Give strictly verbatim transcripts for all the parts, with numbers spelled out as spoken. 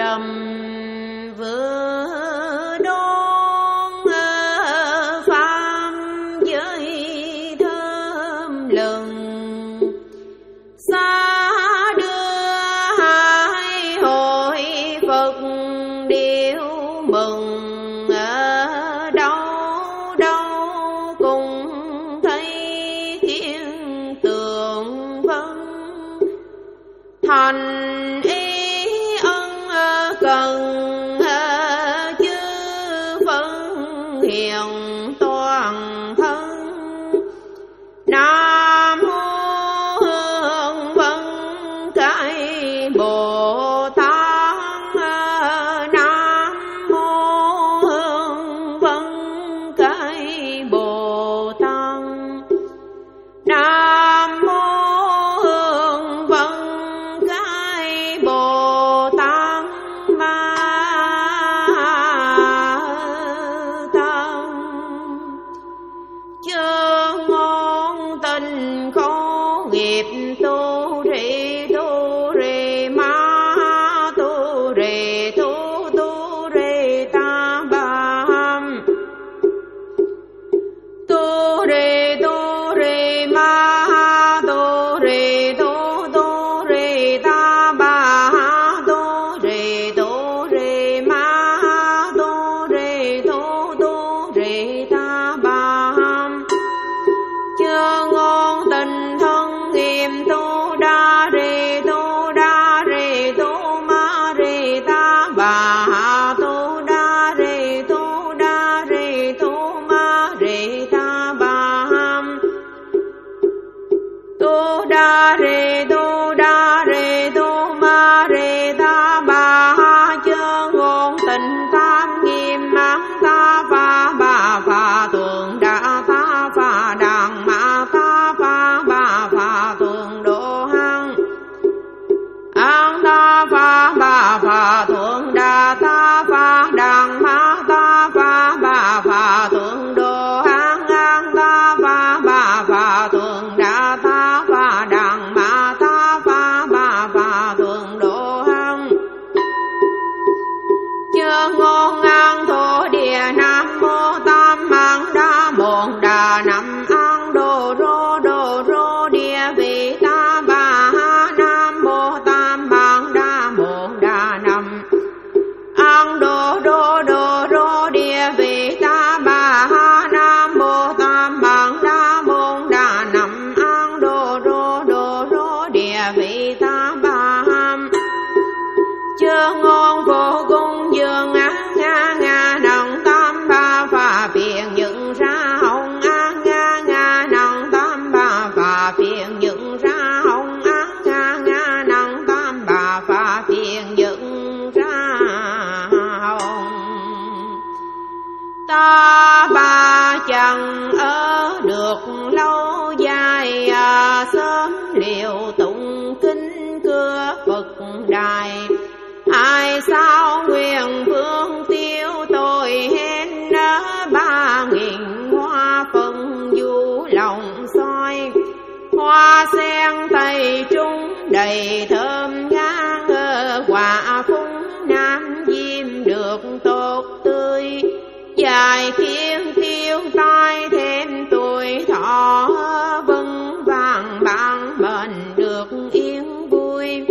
rầm vừa đón phàm với thơm lừng xa đưa hai hội Phật điệu mừng ở đâu đâu cùng thấy thiên tượng vân thành ý ân cần chư phân hiền toàn thân. Nam mô Hương Vân Cái Bồ Tát. Nam mô Hương Vân Cái Bồ Tát. Nam mô Hương Vân Cái Bồ Tát Ma Tát. Chớ ngôn tình khổ nghiệp tu rì tu rì ma tu rì tu tu rì ta bà tu rì tu rì ma tu rì tu tu rì ta bà tu rì tu rì ma tu rì tu tu rì ta bà. Chớ ngôn tình thân nghiêm tu đa rì tu đa rì tu ma rì ta bà tu đa rì tu đa rì tu ma rì ta bà tu đa rì tu đa rì tu ma rì ta bà. Chớ ngôn tình tam nghiêm mãn ta pha bà pha tượng đa ta pha đàn ma ta pha bà pha tượng độ hăng an ta pha bà pha tượng đa ta pha đàn ma ta pha bà pha tượng độ hăng an ta pha bà pha tượng đa ta pha đàn ma ta pha bà pha tượng độ hăng. Chớ ngôn ngang thổ địa nam mô tam mang đa môn đà nam an đồ rô đồ rô địa vị ta bà nam mô tam mang đa môn đà nam an đồ đô đồ rô địa vị ta bà nam mô tam mang đa môn đà nam an đồ rô đồ rô địa vị ta bà. Chớ ngôn vô cung dương á nga nga nòng tam ba phà phiền dựng ra hồng á nga nga nòng tam ba phà phiền dựng ra hồng á nga nga nòng tam ba phà phiền dựng ra hồng. Ta bà chẳng ở được lâu dài à, sớm liệu tụng kinh cưa Phật đài. Ai sao nguyện vương tiêu tôi hên ba nghìn hoa phân du lòng soi. Hoa sen tây trung đầy thơm ngang quả phúng nam diêm được tốt tươi. Dài thiên tiêu tai thêm tuổi thọ vững vàng bạn bền được yên vui.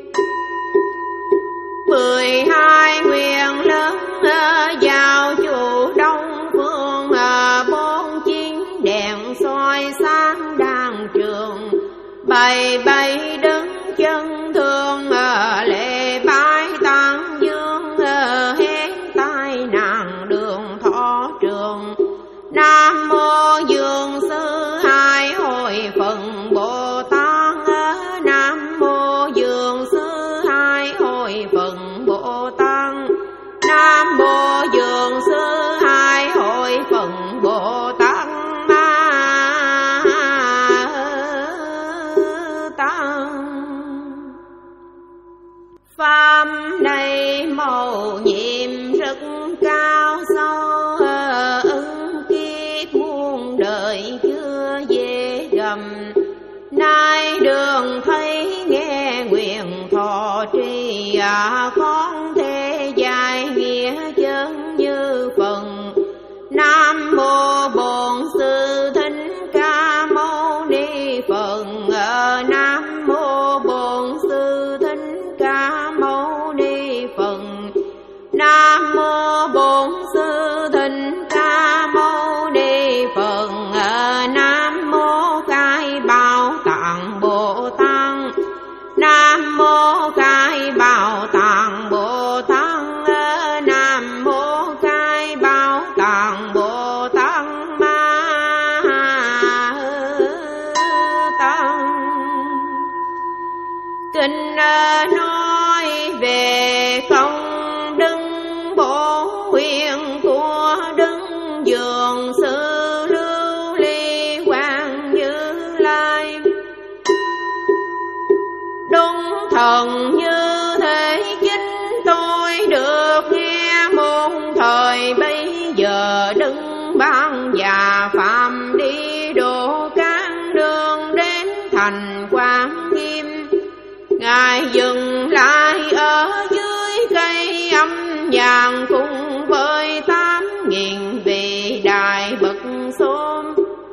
Mười hai nguyện lớn vào chùa Đông Phương bốn chiến đèn soi sáng đàn trường. Bày bày đứng chân thương lệ bái tăng dương hét tai nàng đường thọ trường. Nam mô Dương Sư Hai Hội Phận Bồ Tát. Nam mô Dương Sư Hai Hội Phận Bồ Tát. Nam mô Dương Sư Hai Hội Phận Bồ Tát. Pháp này mầu nhiệm rất cao sâu, ứng kiếp muôn đời chưa dễ gầm. Nay đường thấy nghe nguyện thọ trì, con thêm âm nhàn cùng với tám nghìn vị đại bậc xôm,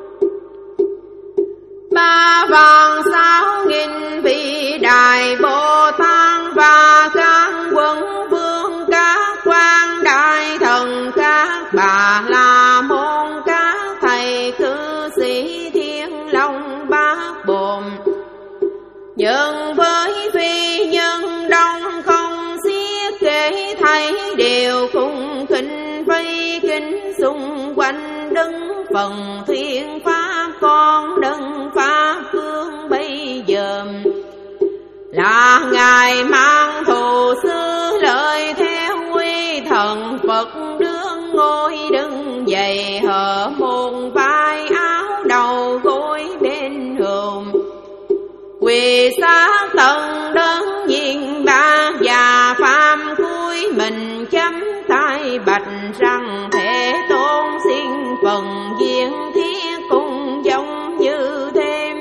ba vạn sáu nghìn vị đại Bồ Tát và các quân vương, các quan đại thần, các bà la môn, các thầy cư sĩ thiên long bát bồn, nhân với phi nhân đông không xiết kể, thấy đều cùng khinh vây kính xung quanh đứng phần thiên pháp con đấng pháp cương bây giờ là ngài mang thù sư lợi theo quy thần Phật đương ngôi đứng dậy hở một vai áo đầu gối bên hườm, quỳ sát tận đơn nhiên ba già phàm cúi mình chấm tay bạch rằng Thế Tôn xin phần viên thiết cùng giống như thêm,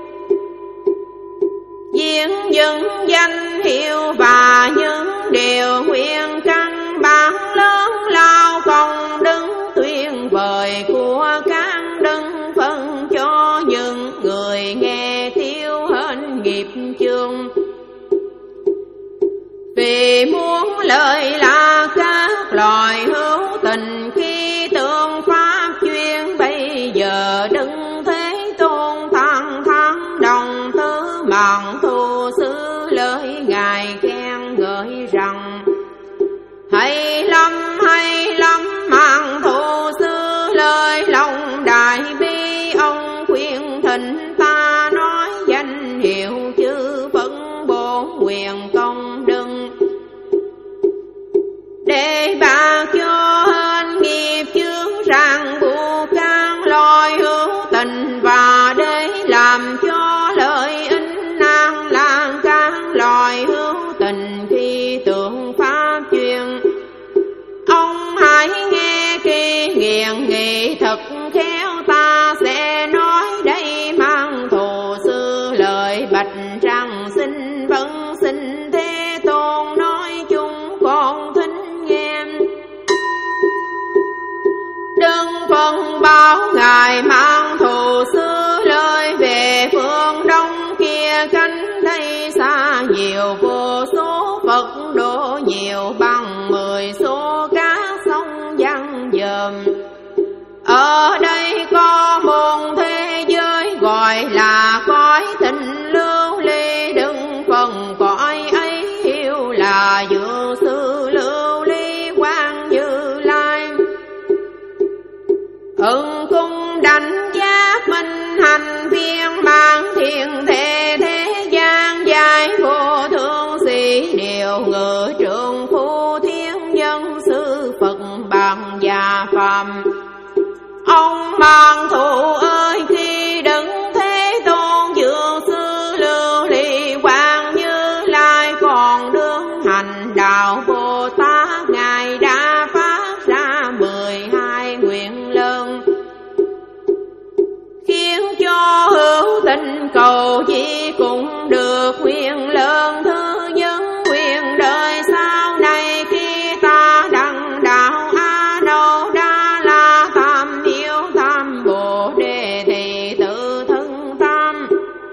viên những danh hiệu và những điều nguyện căn bản lớn lao công đứng tuyên vời của các đấng phân cho những người nghe tiêu hết nghiệp chướng. Vì muốn lợi là các loài hữu tình khi tương pháp chuyên, bây giờ đứng Thế Tôn thăng thắng đồng tứ mạng thù sư lợi ngài khen ngợi rằng hay lắm hay lắm mạng thù sư lợi lòng đại bi, ông khuyên thịnh ta nói danh hiệu chư Phật bổn nguyện công đừng để bạc cho hên nghiệp chướng ràng buộc các loài hữu tình, và để làm cho lợi ích nan lan các loài hữu tình khi tượng pháp chuyên. Ông hãy nghe kỳ nghiền nghị thật khéo, ta sẽ nói đây mang thù sư lợi bạch rằng xin vâng xin Thế Tôn nói chung con thính nghe. Đừng phân báo ngài mang thù sư lợi về phương đông kia, cánh đây xa nhiều vô số Phật độ nhiều bằng mười số các sông văn dòm. Ở đây có một thế giới gọi là cõi tình lưu ly, đừng phần cõi ấy hiểu là dược sư lưu ly quang Như Lai. Ưng cung đánh giác minh hành viên mang thiên thế thế gian dài vô thương sĩ điều ngự trường phu thiên nhân sư Phật bằng già phàm. Ông mang thù ơi khi đứng Thế Tôn dược sư lưu ly quang Như Lai còn đương hành đạo Bồ Tát, ngài đã phát ra mười hai nguyện lớn, khiến cho hữu tình cầu gì cũng được nguyện lớn. Thứ nhất nguyện đời sau này khi ta đặng đạo A Nâu Đa La tam hiếu tam Bồ Đề thì tự thân tam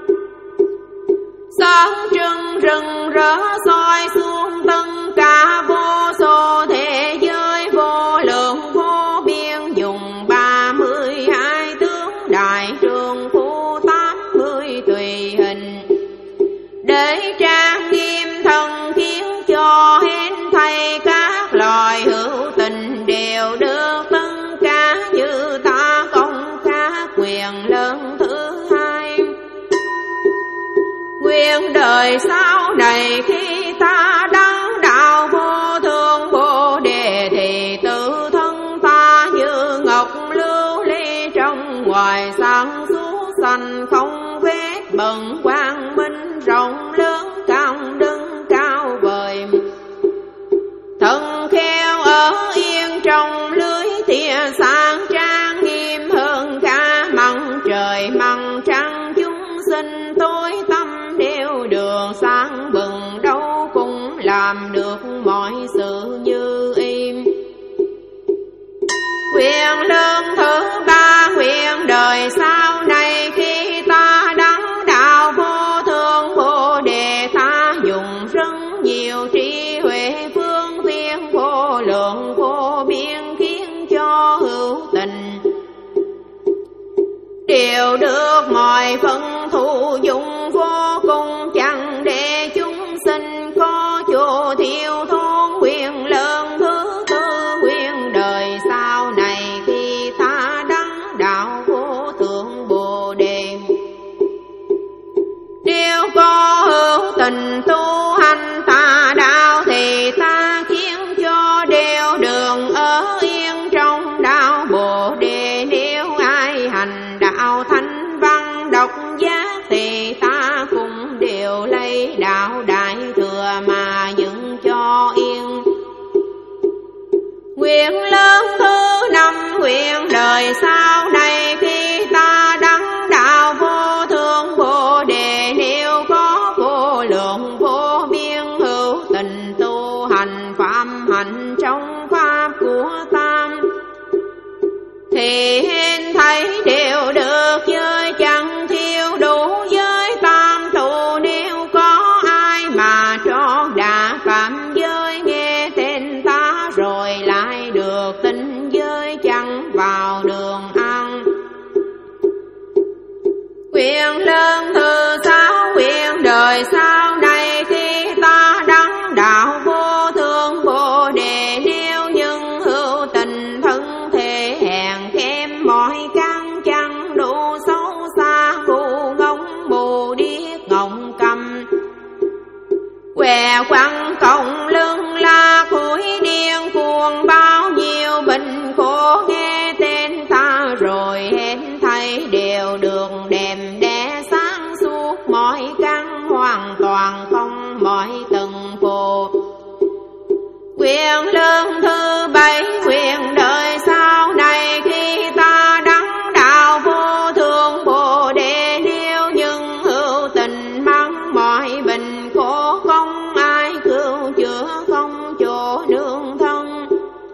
sáng trưng rừng rỡ soi xuống tất cả vô số thế giới vô lượng vô biên, dùng ba mươi hai tướng đại trường phu tám mươi tùy hình để trang nghiêm thần, khiến cho hết thầy các loài hữu tình đều được tất cả như ta công các quyền lớn. Thứ hai nguyện đời sau này khi ta đăng đạo vô thượng Bồ Đề thì tự thân ta như ngọc lưu ly trong ngoài sáng suốt xanh không vết bận, quang minh rộng lớn cao đứng cao vời. Thân khéo ở yên trong lưới tia sáng trang nghiêm hơn cả mặt trời mặt trăng, chúng sinh tối tâm đều đường sáng bừng đâu sự như im. Nguyện lương thứ ba, nguyện đời sau này khi ta đắc đạo vô thượng Bồ Đề, ta dùng rất nhiều trí huệ phương tiện vô lượng vô biên, khiến cho hữu tình đều được mọi phân thụ dụng vô cùng, chẳng để chúng sinh có chỗ thiếu thốn. Nguyện lớn thứ tư, nguyện đời sau này khi ta đắc đạo vô thượng Bồ Đề, nếu có hữu tình tu hành tà đạo thì ta khiến cho đều đường ở yên trong đạo Bồ Đề. Nếu ai hành đạo thanh văn độc giác thì ta cũng đều lấy đạo đại thừa mà dựng cho yên. Nguyện lớn thứ năm, nguyện đời sau này khi ta đắc đạo vô thượng Bồ Đề, nếu có vô lượng vô biên hữu tình tu hành phạm hạnh trong pháp của tam, thì hết thảy đều được giới chẳng thiếu đủ giới tam thụ. Nếu có ai mà cho đã phạm giới nghe tên ta rồi lại được tin giới chẳng vào đường ăn. Nguyện lớn thứ sáu, nguyện đời sau này khi ta đắc đạo vô thượng Bồ Đề, nếu những hữu tình thân thể hèn kém mọi căn chẳng đủ xấu xa, ngu ngốc mù điếc ngọng cầm què quăng cộng lưng la khối điên cuồng, bao nhiêu bệnh khổ nghe tên ta rồi hết thảy đều được đèm đẽ sáng suốt, mọi căn hoàn toàn không mọi từng phù. Nguyện lương thứ bảy, nguyện đời sau này khi ta đắc đạo vô thượng Bồ Đề, nếu những hữu tình mắc mọi bệnh khổ không ai cứu chữa, không chỗ nương thân,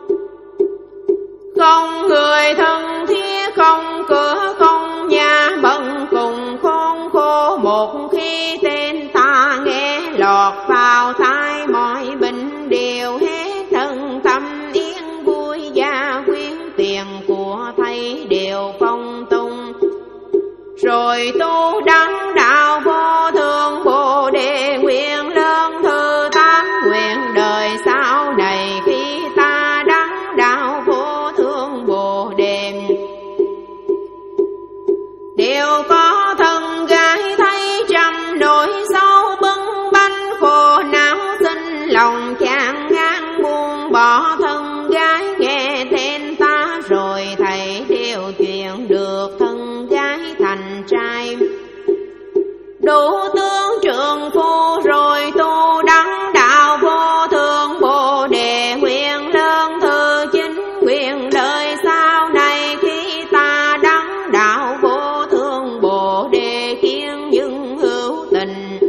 không người thân thiết, không cửa không nhà, bận cùng khốn khổ. Một khi tên ta nghe lọt vào tai, mọi bệnh đều hết thân tâm yên vui, gia quyến tiền của thầy đều phong tung. Rồi tu đắc đạo vô thượng Bồ Đề, nguyện lớn thứ tám, nguyện đời sau này khi ta đắc đạo vô thượng Bồ Đề, đều có thân gái thấy trăm nỗi sâu bưng banh khổ não, sinh lòng chán ngán buông bỏ thân gái nghe tên ta rồi thầy đều chuyện được thân gái thành trai. Đủ tướng trượng phu rồi tu đắc đạo vô thượng Bồ Đề, nguyện lớn thứ chín, nguyện đời sau này khi ta đắc đạo vô thượng Bồ Đề, khiến những hữu tình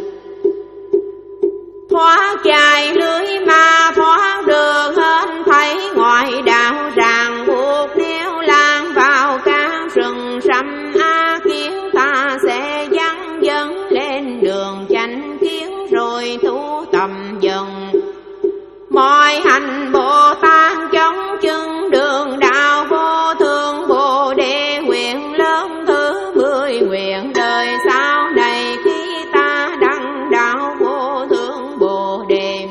thoát chài lưới ma, thoát được hết thảy ngoại đạo ràng buộc. Nếu lan vào các rừng rậm a kiến, ta sẽ dấn dấn lên đường chánh kiến rồi tu tầm dần mọi hành Bồ Tát chống chân đường đạo vô thượng Bồ Đề. Nguyện lớn thứ mười, nguyện đời sau này khi ta đắc đạo vô thượng Bồ Đề,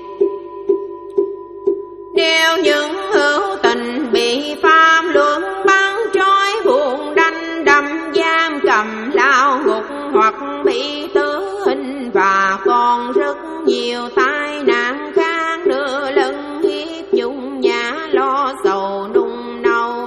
nếu những hữu tình bị pháp luân bắn trói buộc đánh đâm giam cầm lao ngục, hoặc bị tử hình và còn rất nhiều tai nạn khác nữa, lẫn hiếp nhung nhã lo sầu nung nâu,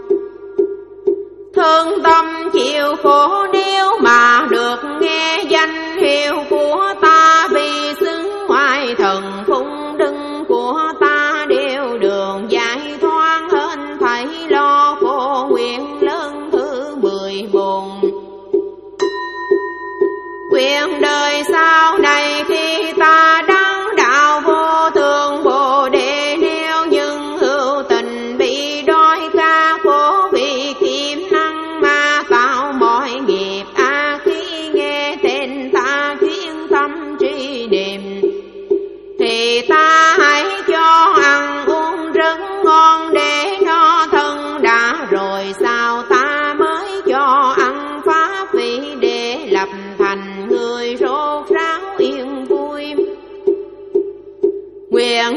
thương tâm chịu khổ. Nếu mà được nghe danh hiệu của ta, vì xứng ngoại thần phụng đức của ta đều được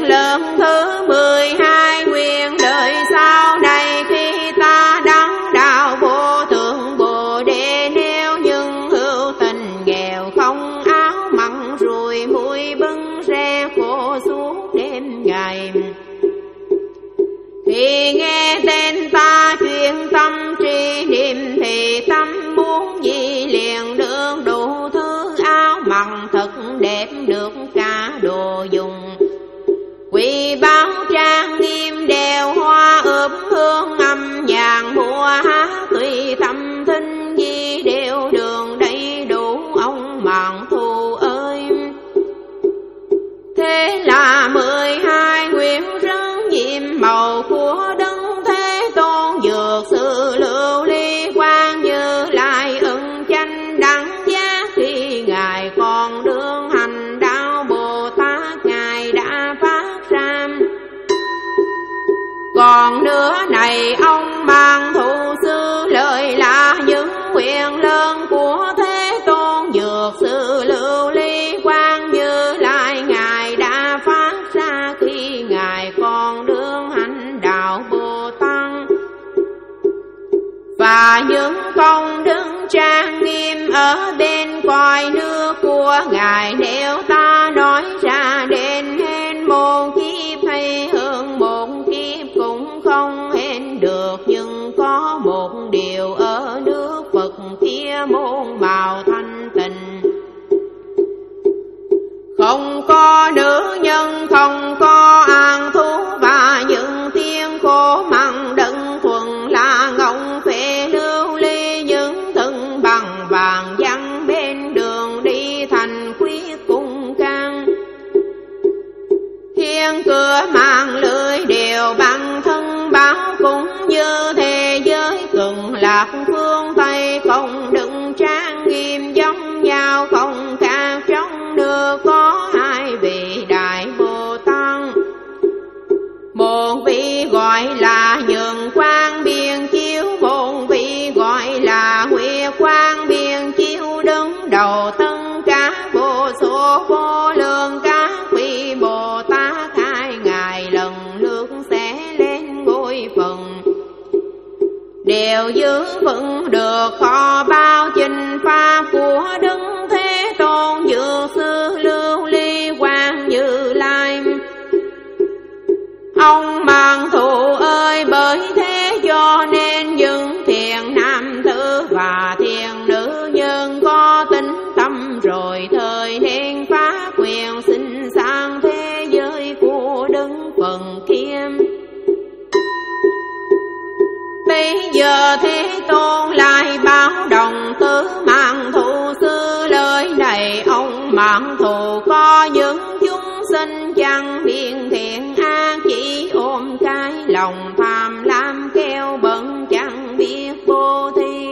nguyện lớn thứ mười hai, nguyện đời sau này khi ta đắng đạo vô thượng Bồ Đề, nếu nhưng hữu tình nghèo không áo mặn rồi mũi bưng re khổ suốt đêm ngày. Khi nghe tên ta chuyên tâm tri niệm thì tâm muốn gì liền được đủ thứ áo mặn thật đẹp được cả đồ dùng. Quỳ báo trang nghiêm đèo hoa ướp hương âm nhàn mùa hát tùy tâm thinh di đều đường đầy đủ ông mạng thù ơi. Thế là mười hai nguyện ráng nhiệm màu của Đấng Thế Tôn, dược sự lưu ly quang Như Lai ưng chánh đẳng giác. Khi Ngài còn đương hành đạo Bồ Tát Ngài đã phát ra. Còn nữa này ông mang thụ sư lời là những nguyện lớn của Thế Tôn, dược sự lưu ly quang Như Lai Ngài đã phát ra khi Ngài còn đương hành đạo Bồ Tát. Và những công đức trang nghiêm ở bên cõi nước của Ngài, nếu ta nói ra đến hết một kiếp hay hơn một kiếp cũng không hết được. Nhưng có một điều ở nước Phật kia môn màu thanh tịnh, không có nữ nhân, không có an thú, và những tiếng khổ mặn đấng thuần là ngông phệ lưu ly. Những thân bằng vàng văng bên đường đi thành quyết cung can, thiên cửa mạng lưới đều bằng thân báo. Cũng như thế giới cực lạc phương Tây không đừng trang nghiêm giống nhau, không khác trong nước có hai vị đại Bồ Tát. Một vị gọi là Nhường Quang Biên Chiếu, một vị gọi là Huệ Quang Biên Chiếu. Đứng đầu tất cả vô số vô lượng các vị Bồ Tát, hai ngài lần lượt sẽ lên ngôi phần, đều giữ vững được kho bao chinh pháp của Đấng Thế Tôn, dược sư lưu ly quang Như Lai. Ông mang thù ơi, bởi thế cho nên những thiện nam tử và thiện nữ nhân có tính tâm rồi thời nên phá quyền xin sang thế giới của Đấng phần kia. Bây giờ Thế Tôn lại báo đồng tứ mạng thù sư lời này. Ông mạng thù có những chúng sinh chẳng biết thiện ác, chỉ ôm cái lòng tham lam keo bẩn chẳng biết vô thi.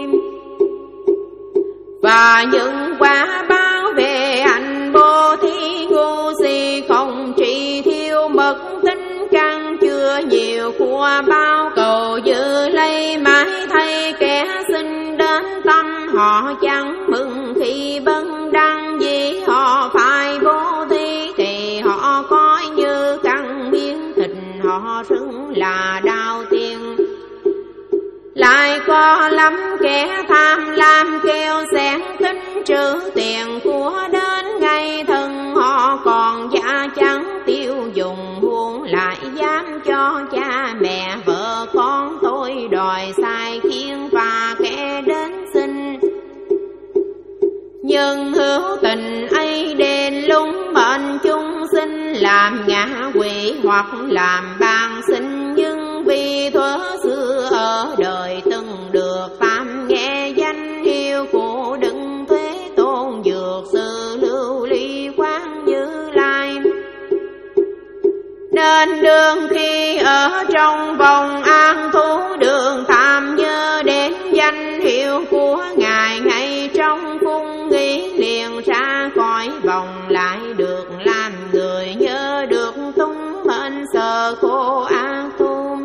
Và những quả báo về hạnh vô thi ngu si không trị thiêu mất tính căn chưa nhiều của bao cầu giữ lấy mãi thay kẻ sinh đến tâm họ chẳng mừng khi bấn đăng vì họ phải vô thi thì họ coi như căn miếng thịt họ xứng là đau tiền. Lại có lắm kẻ tham lam kêu xén kính trữ tiền của đến ngày thân họ còn giả chẳng tiêu dùng, buông lại dám cho cha mẹ vợ con tôi đòi sai khiến và kẻ đến xin. Nhưng hữu tình ấy đến lúng mệnh chúng sinh làm ngã quỷ hoặc làm ban sinh, nhưng vì thuở xưa ở đời từng được tam nghe danh hiệu của Đấng Thế Tôn dược sư lưu ly quang Như Lai. Nên đương khi ở trong vòng an thú đường tham nhớ đến danh hiệu của Ngài, ngay trong phung nghĩ liền ra khỏi vòng lại được làm người nhớ được tung mệnh sợ khổ an thôn.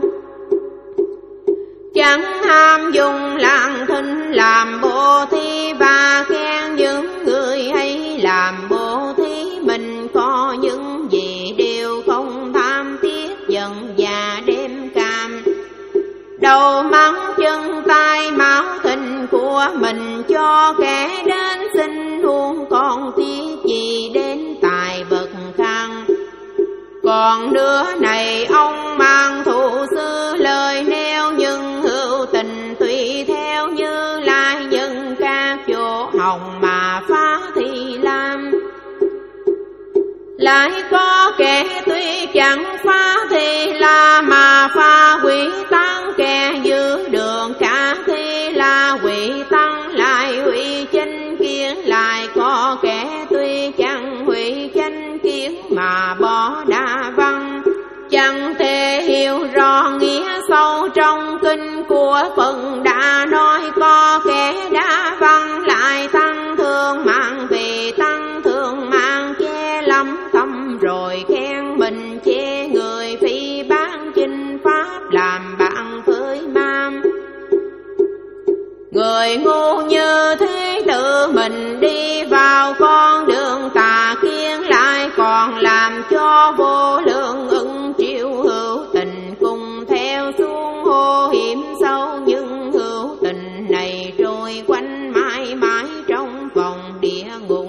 Chẳng ham dùng lạng thinh làm bố thí và khen những người hay làm bố thí, mình có những gì đều không tha cho kẻ đến xin huống còn tiếc gì đến tài vật khăn. Còn đứa này ông mang thụ sư lời nêu, nhưng hữu tình tùy theo Như Lai nhân các chỗ hồng mà phá thì làm. Lại có kẻ tuy chẳng phá thì là mà phá quỷ tăng, kẻ giữ đường cả thì là quỷ tăng lại hủy chánh kiến. Lại có kẻ tuy chẳng hủy chánh kiến mà bỏ đa văn, chẳng thể hiểu rõ nghĩa sâu trong kinh của Phật đã nói. Có kẻ đa văn lại tăng thương mạng, vì tăng thương mạng che lắm tâm rồi khen mình, chê người phi bán chinh pháp làm bạn với mam. Người ngu như thế tự mình đi vào con đường tà kiến, lại còn làm cho vô lượng ưng chịu hữu tình cùng theo xuống hô hiểm sâu. Nhưng hữu tình này trôi quanh mãi mãi trong vòng địa ngục.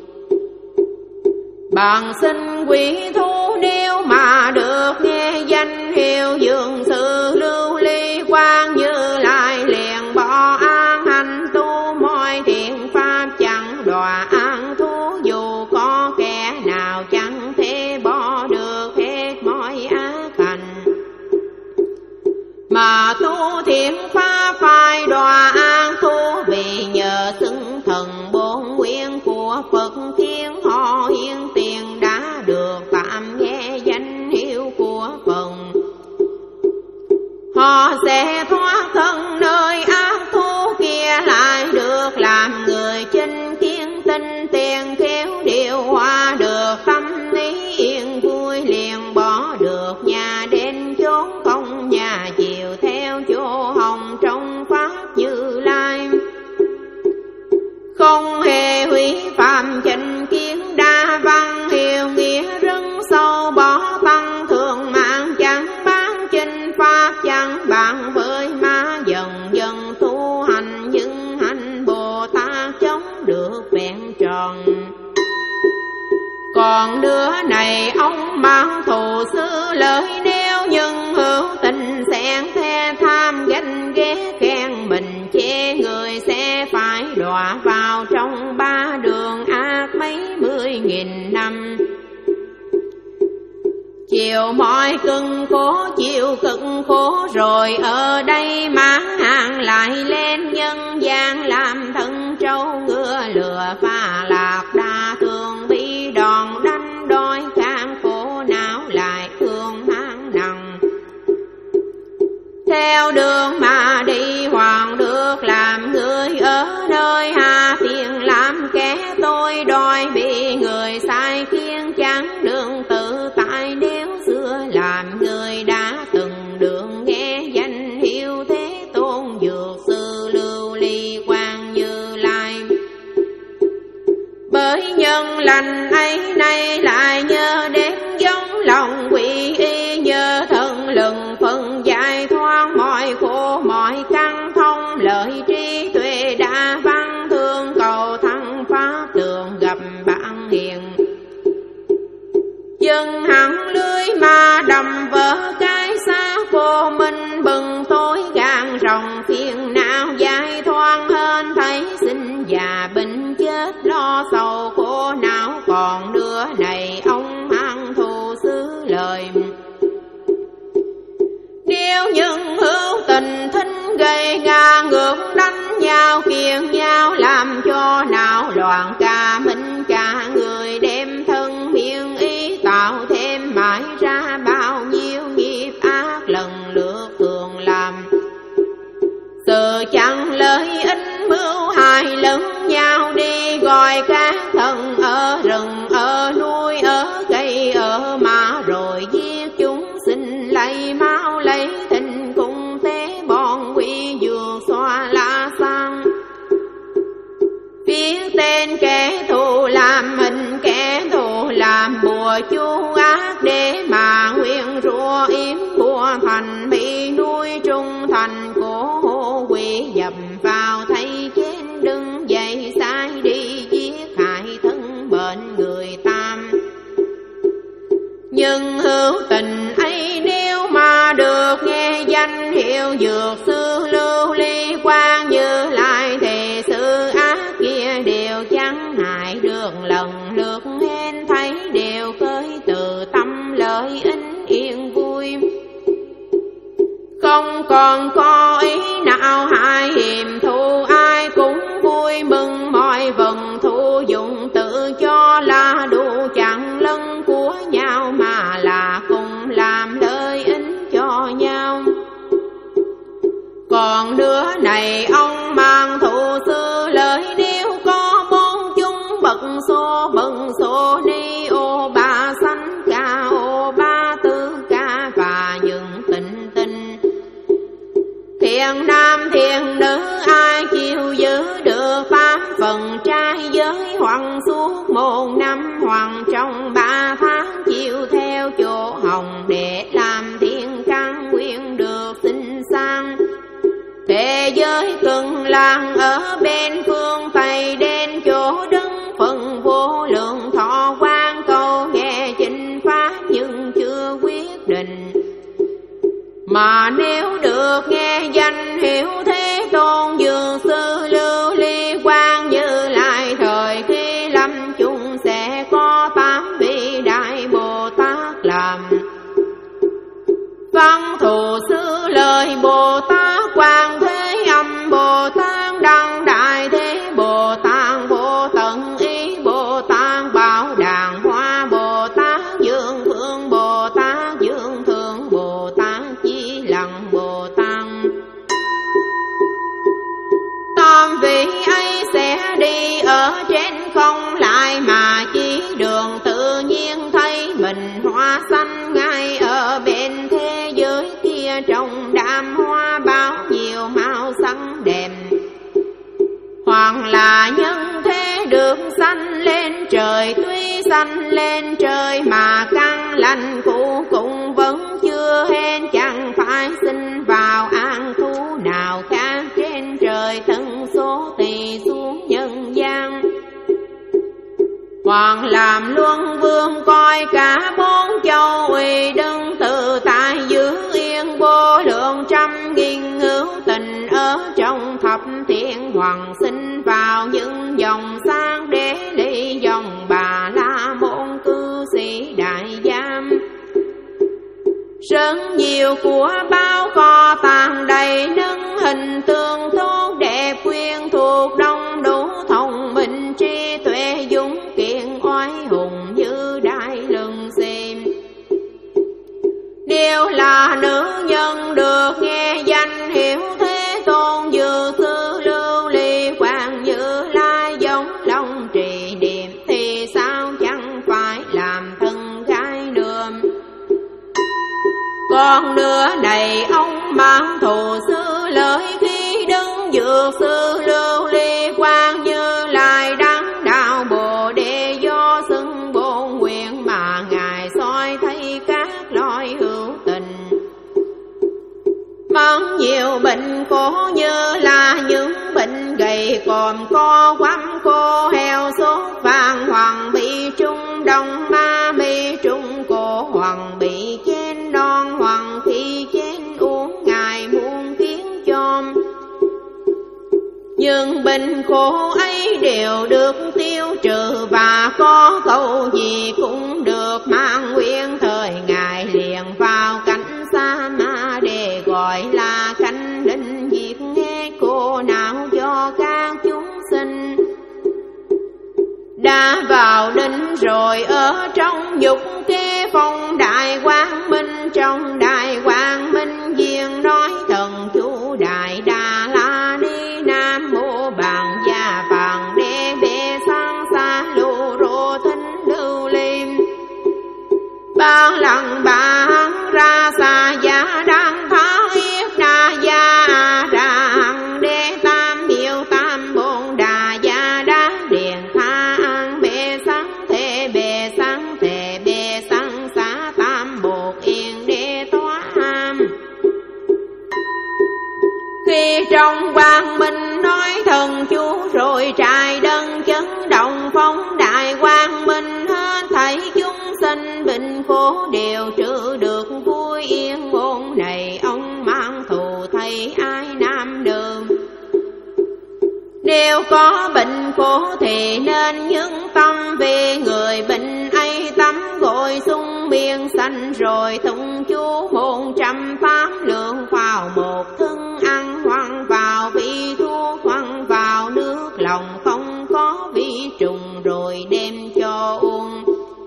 Bạn xin quý thú nếu mà được nghe danh hiệu dường sự lưu ly quang Như Lai, liền bỏ an hành tu mọi thiện pháp, chẳng đọa an thú. Dù có kẻ nào chẳng thể bỏ được hết mọi ác hành, mà tu thiện pháp phải đọa an thú. Vì nhờ xưng thần bốn nguyện của Phật khiến họ hiến tiền đã được tạm nghe danh hiệu của Phật. Họ sẽ thoát thân nơi ác thú kia, lại được làm người chinh kiến tinh tiền khéo điều hòa, được tâm lý yên vui liền bỏ được nhà đến chốn không nhà, chiều theo chỗ hồng trong pháp Như Lai. Không hề hủy phạm chánh kiến đa văn, hiểu nghĩa rất sâu bỏ tăng thường mạng, chẳng bán chinh pháp chẳng bạn với ma. Dần dần tu hành những hành Bồ Tát chống được vẹn tròn. Còn đứa này ông mang thù sư lời nêu, nhưng hữu tình xen the tham ganh ghét khen mình, chê người sẽ phải đọa vào trong ba đường ác mấy mươi nghìn năm. Chịu mọi cưng khổ, chịu cực khổ rồi ở đây mãn hạn, lại lên nhân gian làm thân trâu ngựa lừa pha lạc. Đa thương bi đòn đánh đói khang khổ não, lại thương mang nặng. Theo đường mà đi hoàng được làm người ở nơi hạ thiện, làm kẻ tôi đòi bị người sai khiến chẳng đường tự tại. Nếu xưa làm người đã từng đường nghe danh hiệu Thế Tôn dược sư lưu ly quang Như Lai, bởi nhân lành ấy nay lại nhớ đến giống lòng quỷ y, nhờ thân lừng phân giải thoát mọi khổ mọi căn, thông lợi trí tuệ đa văn, thương cầu thăng pháp tường gặp bạn hiền. Dân hẳn lưới ma đầm vỡ cái xác vô minh, bừng tối gan rồng phiền não giải thoáng hên thấy sinh già bệnh chết lo sầu khổ não. Còn đứa này ông mang thù xứ lời, nếu những hữu tình thính gây ngã ngược đánh nhau kiêng nhau, làm cho não loạn cả minh cả người, đem thân miệng ý tạo thêm mãi ra bao nhiêu nghiệp ác lần lượt thường làm. Sự chẳng lợi ích mưu hại lẫn nhau đi, gọi các thần ở rừng ở núi ở cây ở mã, rồi giết chúng xin lấy máu lấy thịnh cùng tế bọn quỷ dược xoa la sang. Viết tên kẻ điều dược sư Lưu Ly Quang Như Lai, thì sự ác kia đều chẳng hại được, lần lượt hen thấy đều khơi từ tâm lợi ích yên vui. Không còn có ý nào hại hiềm thù, ai cũng vui mừng mọi vần thu dụng, tự cho là đủ chẳng lân của nhau, mà là cùng làm lợi ích cho nhau. Còn đứa này ông mang thụ sư lợi, nếu có bốn chúng bậc số bậc số ni ô ba sanh ca ô ba tư ca, và những tình tình thiện nam thiện nữ ai chịu giữ được tám phần trai giới, hoàng suốt một năm hoàng trong ba tháng chịu theo chỗ hồng, để làm thiên căn nguyện được sinh sang. Thế giới Cực Lạc ở bên phương Tây, đến chỗ đứng phần vô lượng thọ quan cầu nghe chính pháp nhưng chưa quyết định. Mà nếu được nghe danh hiệu Thế Tôn Dược Sư Lưu Ly Quang Như Lai, thời khi lâm chung sẽ có tám vị đại Bồ Tát làm văn thù sư lời Bồ Tát, Quan Thế Âm Bồ Tát, Đăng Đại Thế Bồ Tát, Vô Tận Ý Bồ Tát, Bảo Đàn Hoa Bồ Tát, Dương Phương Bồ Tát, Dương Thường Bồ Tát, Chí Lăng Bồ Tát. Tam vị ấy sẽ đi ở trên không lại, mà chỉ đường tự nhiên thấy mình hoa xanh ngay ở bên thế giới kia, trong đám hoa bao nhiều màu sắc đẹp. Hoặc là nhân thế được sanh lên trời, tuy sanh lên trời mà căn lành cũ cũng vẫn chưa hên, chẳng phải sinh vào an thú nào khác trên trời, thân số tỳ xuống nhân gian. Hoặc làm luân vương coi cả bốn châu uy đấng tự tại, giữ yên vô lượng trăm nghìn hữu tình ở trong thập thiện, hoàng sinh vào những dòng sang để ly dòng Bà La Môn cư sĩ đại giám. Rất nhiều của bao kho tàng đầy, nâng hình tượng tốt đẹp quyên thuộc, đông đủ thông minh trí tuệ dũng kiện oai hùng như đại lừng xem. Đều là nữ nhân được nghe danh hiệu Thế Tôn Dược Sư Lưu Ly Quang Như Lai, giống lòng trì niệm thì sao chẳng phải làm thân gái nương. Còn nữa này ông mang thù sư lợi, khi đứng Dược Sư Lưu Ly Quang Như Lai, đắng đạo Bồ Đề do xưng bổn nguyện, mà ngài soi thấy các loài hữu tình mang nhiều bệnh khổ, như là những bệnh gầy còm co quắm khô heo sốt vàng, hoàng bị trung đông ma mi trung cổ, hoàng bị chén non hoàng khi chén uống, ngài muôn kiến chom. Nhưng bệnh khổ ấy đều được tiêu trừ, và có câu gì cũng được mang nguyện, thời ngài liền vào cảnh xa ma để gọi là canh định diệt nghe cô nào cho các chúng sinh. Đã vào định rồi ở trong dục kế phong đại quang minh, trong đại quang minh viên nói thần chú đại Đà La Ni Nam Mô Bàn Gia Bàn Đế Bê Sang Sa Lô Rô Thính Lưu Liêm. Ban lặng bản ra xa giá đang tháo yết na gia ra đế tam hiệu tam bồn đà gia đá điện tha an bê sáng thế bê sáng thế bê sáng xá tam bột yên đế thoá ham. Khi trong quang minh nói thần chú rồi trai đơn chấn động, phong đại quang minh hết thảy chúng sinh bệnh khổ đều trừ được vui yên. Môn này ông mang thù thay Nếu có bệnh khổ thì nên những tâm, vì người bệnh ấy tắm gội sung miên xanh, rồi tụng chú một trăm tám lượng vào một thức ăn, hoặc vào vị thuốc, hoặc vào nước lòng không có vi trùng, rồi đem cho uống.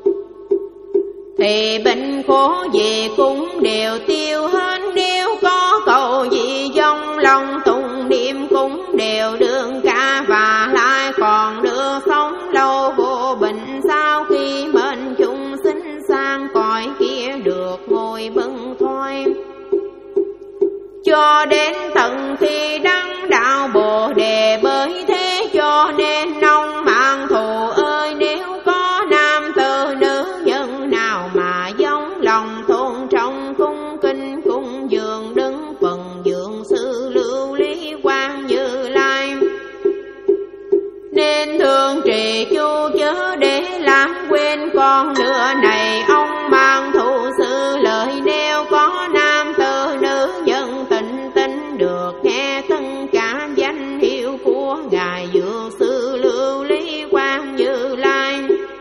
Thì bệnh khổ gì cũng đều tiêu hết, nếu có cầu gì dòng lòng tụng niệm cũng đều được cả, và lại còn được sống lâu vô bệnh, sau khi mệnh chúng sinh sang cõi kia được ngồi bâng thoai, cho đến tận khi đăng đạo Bồ Đề. Bởi thế cho nên ông mạng thù ơi, nếu có nam tử nữ nhân nào mà giống lòng tôn trọng cung kính cung dường, đứng phần dường sư Lưu Ly Quang Như Lai, nên thường trì chú chớ để làm quên. Con nữa này ông mang thụ sư lợi, nếu có nam tử nữ nhân tịnh tính được nghe tất cả danh hiệu của ngài Dược sư Lưu Ly Quang Như Lai.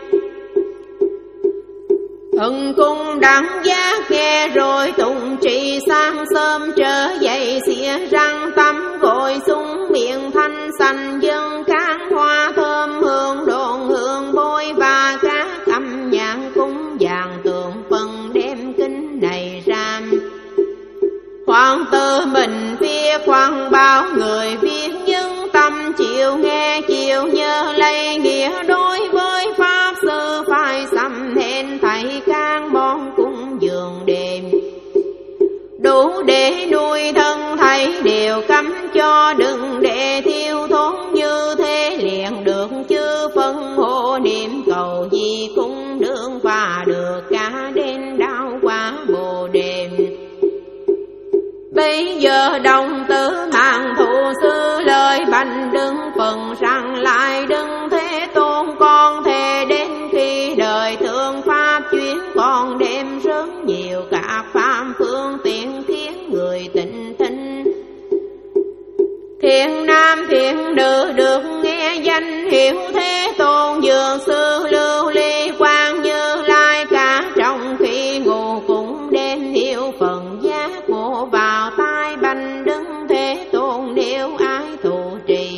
Thần cung đẳng giác nghe rồi tụng trì, sáng sớm trở dậy xỉa răng tắm gội sung miệng thanh xanh, dân các hoa thơm hương đồn hương bôi, và các âm nhạc cúng dường tượng phần đem kinh này ra. Hoàng tử mình viết, hoàng bao người viết, nhưng tâm chịu nghe chịu nhớ lấy nghĩa, đối với pháp sư phải xăm hẹn thầy can bon cung dường đêm, đủ để nuôi thân thầy đều cấm cho, đừng để thiếu thốn như thế liền được chư phân hộ niệm. Cầu gì cũng được và được cả đến đạo quả Bồ Đề. Bây giờ đồng tử mạng thụ sư lời bành đứng phần rằng lại đừng thế tôn, con thề đến khi đời thương pháp chuyến, con đem rất nhiều các pháp phương tiện khiến người tịnh thinh. Thiện nam thiện nữ được nghe danh hiệu thế tôn Dược sư Lưu Ly Quang Như Lai, cả trong khi ngủ cũng đem hiệu phần giác ngộ vào tai bành đứng thế tôn, nếu ai thụ trì.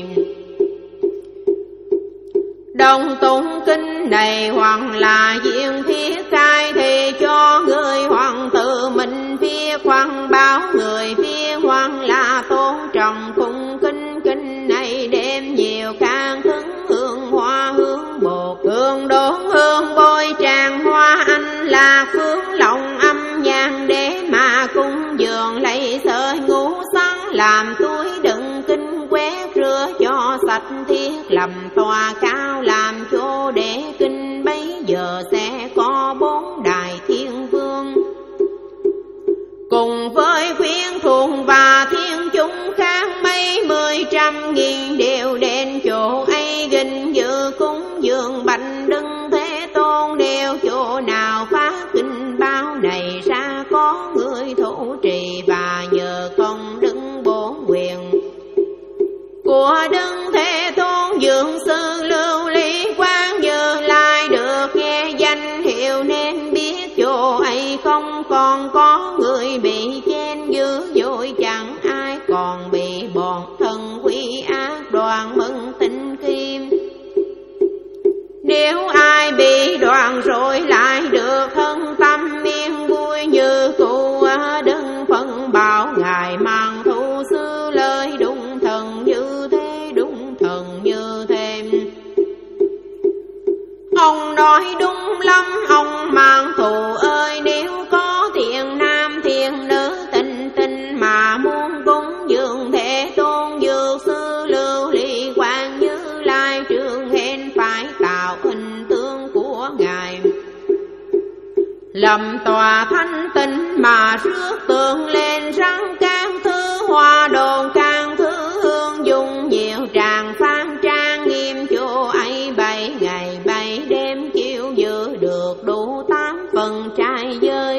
Đồng tụng kinh này hoặc là diện thiết cai, thì cho người hoàng tử mình viết, hoặc báo người viết, hoặc là tôn trọng cung kinh. Kinh này đem nhiều can thức hương hoa hương bột, hương đốn hương bôi tràng hoa anh lạc, phương lòng âm nhang để mà cung dường, lấy sợi ngũ sắc làm túi đựng kinh, quét rửa cho sạch thiết lầm tòa cao làm chỗ để kinh. Bấy giờ sẽ có bốn đại thiên vương cùng với khuyến thuộc và thiên chúng khác mấy mươi trăm nghìn đều đến chỗ ấy, gìn giữ cúng dường bạch đứng thế tôn. Nếu chỗ nào phát kinh báo này ra, có người thủ trì và nhờ công đức bổn quyền của Đức Thế Tôn Dược sư Lưu Ly Quang Như Lai, được nghe danh hiệu nên biết chỗ ấy không còn có người bị chen dữ dội, chẳng ai còn bị bọn thần quỷ ác đoàn mừng tinh kim. Nếu ai bị đoạn rồi lại được thân tâm yên vui như cụ, đừng phân bảo ngài mang thụ sư lời đúng thần như thế, đúng thần như thế. Ông nói đúng lắm ông mang thù ơi, nếu có thiện nam thiện nữ tình tình mà muốn cúng dường Thế Tôn Dược sư Lưu Ly Quang Như Lai, trường hẹn phải tạo hình tượng của ngài lầm tòa thanh tịnh mà rước tượng lên, răng can thứ hoa đồn can thứ hương dùng nhiều tràng phan trang nghiêm, chỗ ấy bảy ngày bảy đêm chịu giữ được đủ tám phần trai giới.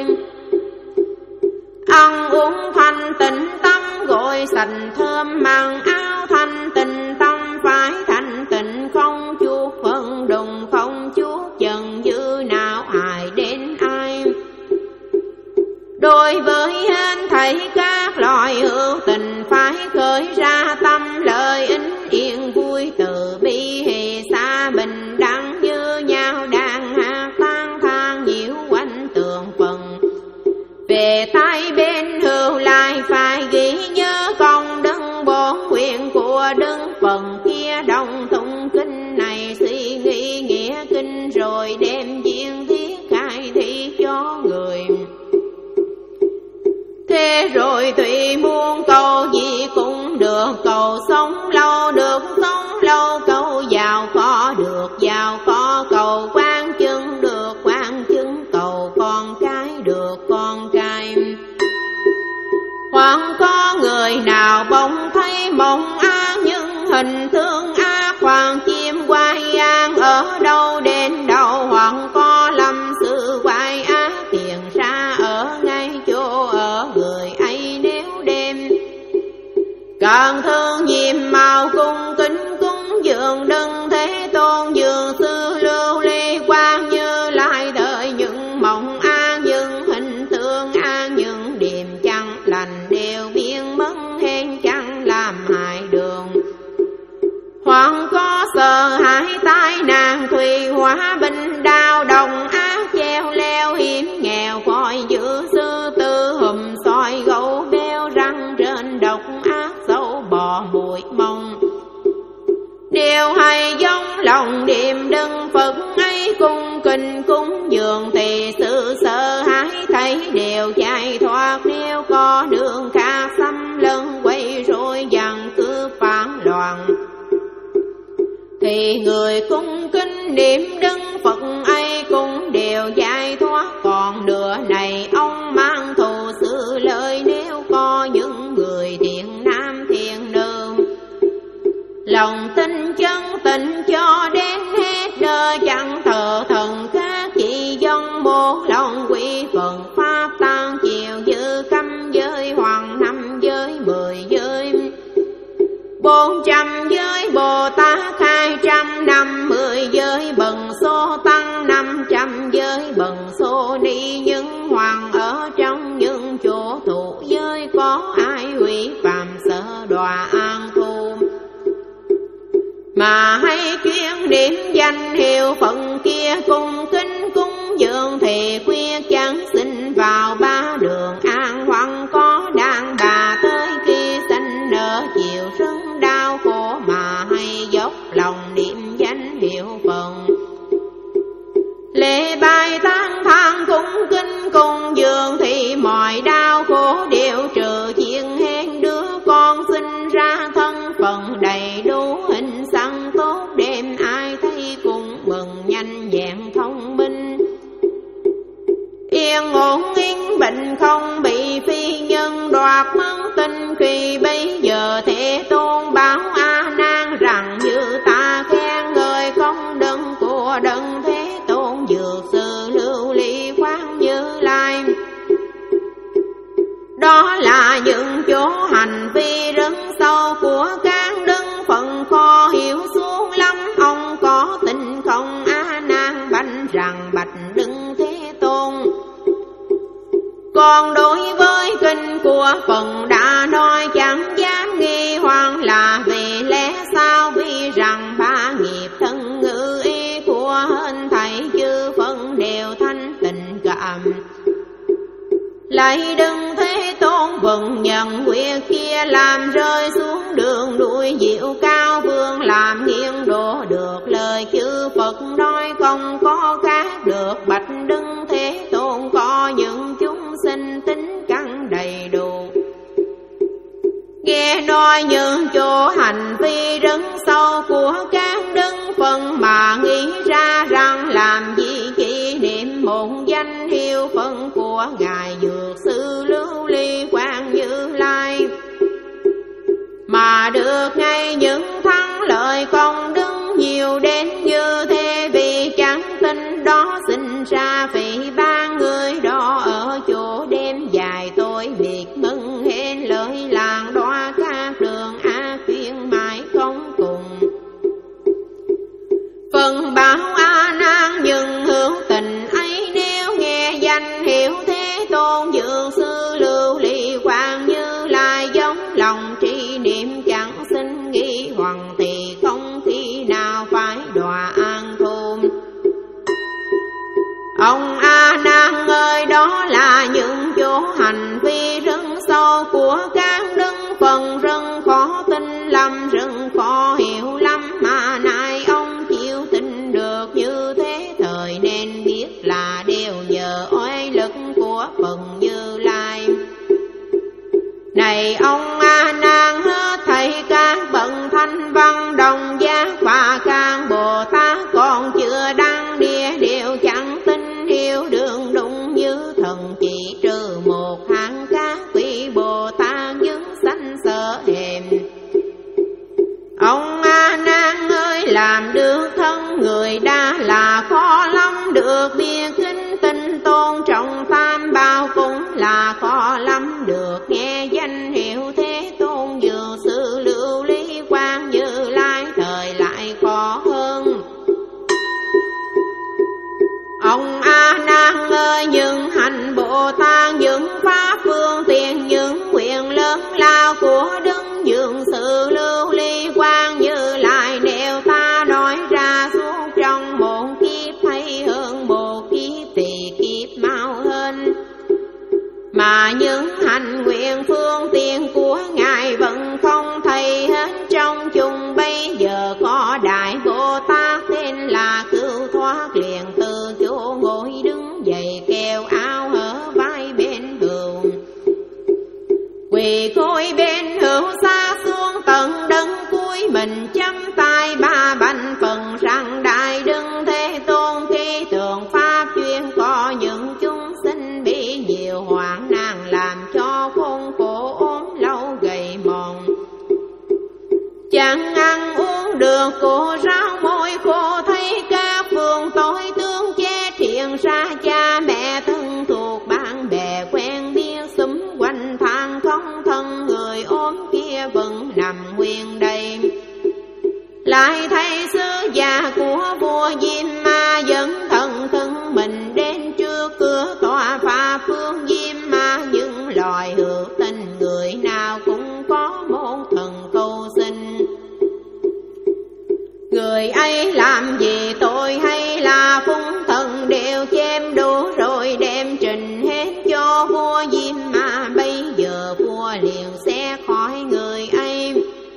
Ăn uống thanh tịnh tâm gội sạch thơm, mang áo thanh tịnh tâm phải Hỡi hên thảy các loài hữu tình, phải khởi ra tâm lợi ích yên vui, từ bi hỷ xa bình đẳng như nhau đàn hát tán thang nhiễu quanh tường phần. Về tay bên hữu lại phải ghi nhớ công đức bổn nguyện của đức phần kia, đồng tụng kinh này suy nghĩ nghĩa kinh, rồi đem viên thiết khai thị cho người. Thế rồi tùy muôn cầu gì cũng được, cầu sống lâu được sống lâu, cầu giàu có được giàu có, cầu quan chứng được quan chứng, cầu con cái được con cái. Hoặc có người nào bỗng thấy mộng ác nhưng hình thương ác, hoặc chim quay an ở đâu đến đâu, hoặc có lâm sự quay ác tiền ra ở ngay chỗ ở người ấy. Nếu đêm càng thương nhiệm màu cung kính cúng dường đấng Thế Tôn, dường sư lưu ly quang Như Lai, đợi những mộng an những hình tượng an những điềm chẳng lành, đều biến mất hèn chẳng làm hại đường. Hoặc có sợ hãi tai nạn thủy hóa binh đao đồng ác, treo leo hiểm nghèo khỏi giữ sư tư hùm soi gấu béo răng trên độc ác sâu bò bụi mông. Điều hay giống lòng niệm đức Phật ấy, cung kinh cúng dường thì sự sợ hãi thấy đều chạy thoát. Nếu có đường khác xâm lấn quay rối dằn cứ phản loạn, thì người cung kính niệm đức Phật ấy cũng đều giải thoát. Còn nửa này ông mang thù sự lợi, nếu có những người thiện nam thiện nữ, lòng tin chân tình cho đến hết đời, chẳng thờ thần khác chỉ dân một lòng quy phần pháp tăng chiều dư cấm giới, hoàng năm giới mười giới bốn trăm giới Bồ Tát, hai trăm năm mươi giới bần số tăng, năm trăm giới bần số ni. Nhưng hoàng ở trong những chỗ thụ giới, có ai hủy phạm sợ đọa an thu, mà hay chuyên niệm danh hiệu phận kia cung kính cúng dường, thì quyết chẳng xin vào ba đường an. Hoặc có đàn bà tới khi sanh nở chiều rất đau khổ, mà hay dốc lòng niệm danh hiệu phận, lễ bài tán thang cung kính cung dường, thì mọi đau khổ đều trừ. Chiên hén đứa con sinh ra thân phận đầy đủ, hình xăm tốt đem ai thấy cũng mừng, nhanh nhẹn thông minh yên ổn yên bệnh, không bị phi nhân đoạt mất tinh. Khi bây giờ Thế Tôn bảo A Nan rằng, như ta khen ngợi công đức của đấng Thế Tôn dược sư lưu ly quang Như Lai, đó là những chỗ hành vi rất sâu của các đức phận, khó hiểu xuống lắm. Ông có tin không? A Nan bạch rằng, bạch đức Thế Tôn, còn đối với kinh của phần đã nói chẳng dám nghi hoặc, là vì lẽ sao? Vì rằng ba nghiệp thân ngữ ý của hên thảy chư phân đều thanh tịnh cảm. Lạy đức Thế Tôn vần nhận nguyện kia, làm rơi xuống đường núi diệu cao vương, làm nghiêng đổ được lời chư Phật nói, không có khác được. Bạch đức Thế Tôn, có những chúng sinh tính căn đầy đủ, nghe nói những chỗ hành vi rất sâu của các đức phần, mà nghĩ ra rằng làm gì chỉ niệm một danh hiệu phận của ngài dược sư lưu ly quang Như Lai, mà được ngay những thắng lợi công đức nhiều đến như thế. Vì chẳng tin đó sinh ra phỉ ban người đó, ở chỗ đêm dài tôi việc mừng hên lợi làng đoa các đường ác khuyên mãi không cùng. Phần bảo A Nan nhưng hữu tình ấy, nếu nghe danh hiệu Thế Tôn dược sư lưu mơ của các đức phần rừng khó tin lắm, rừng khó hiểu lắm, mà nay ông chịu tin được như thế thời, nên biết là đều nhờ oai lực của phần Như Lai. Này ông A Nan, hết thầy các bậc thanh văn đồng giác và các Bồ Tát còn chưa đăng địa đều chẳng tin hiểu đường đúng như thần, chỉ trừ một hạng các vị Bồ Tát dứng sanh sợ hèm. Ông A Nan ơi, làm được thân người đã là khó lắm, được biết kính tinh tôn trọng tam bảo cũng là khó lắm, được nghe danh hiệu Thế Tôn dược sư Lưu Ly Quang Như Lai thời lại khó hơn. Ông A Nan ơi, những hành Bồ Tát, những pháp phương tiện, những nguyện lớn lao của Đức Dược Sư Lưu Ly Quang Như Lai đều ta nói ra suốt trong một kiếp, hay hơn một kiếp thì kiếp mau hơn. Mà những hành nguyện phương tiện của Ngài vẫn không thấy hết trong chung. Bây giờ có Đại Bồ Tát tên là Cửu Thoát, liền từ chỗ ngồi đứng dậy, kêu áo hở vai bên hữu, quỳ gối bên hữu xa xuống tận đất cuối mình chắp tay ba bạch phần rằng: Đại Đức Thế Tôn, khi tường pháp chuyên có những chúng sinh bị nhiều hoạn nạn, làm cho khốn khổ ốm lâu gầy mòn, chẳng ăn uống được, cô rau môi khô, thấy các phương tối tương che thiện ra, cha mẹ thân thuộc bạn bè quen biết xúm quanh than không thân, người ốm kia vẫn nằm nguyên đây. Lại thấy sứ giả của vua Diêm Ma dẫn thần thân mình đến trước cửa tòa Pháp phương Diêm Ma, những loài hữu tình người nào cũng có một thần cầu xin. Người ấy làm gì tội hay là phung thần đều chém đủ rồi đem trình hết cho vua Diêm Ma. Bây giờ vua liền sẽ khỏi người ấy,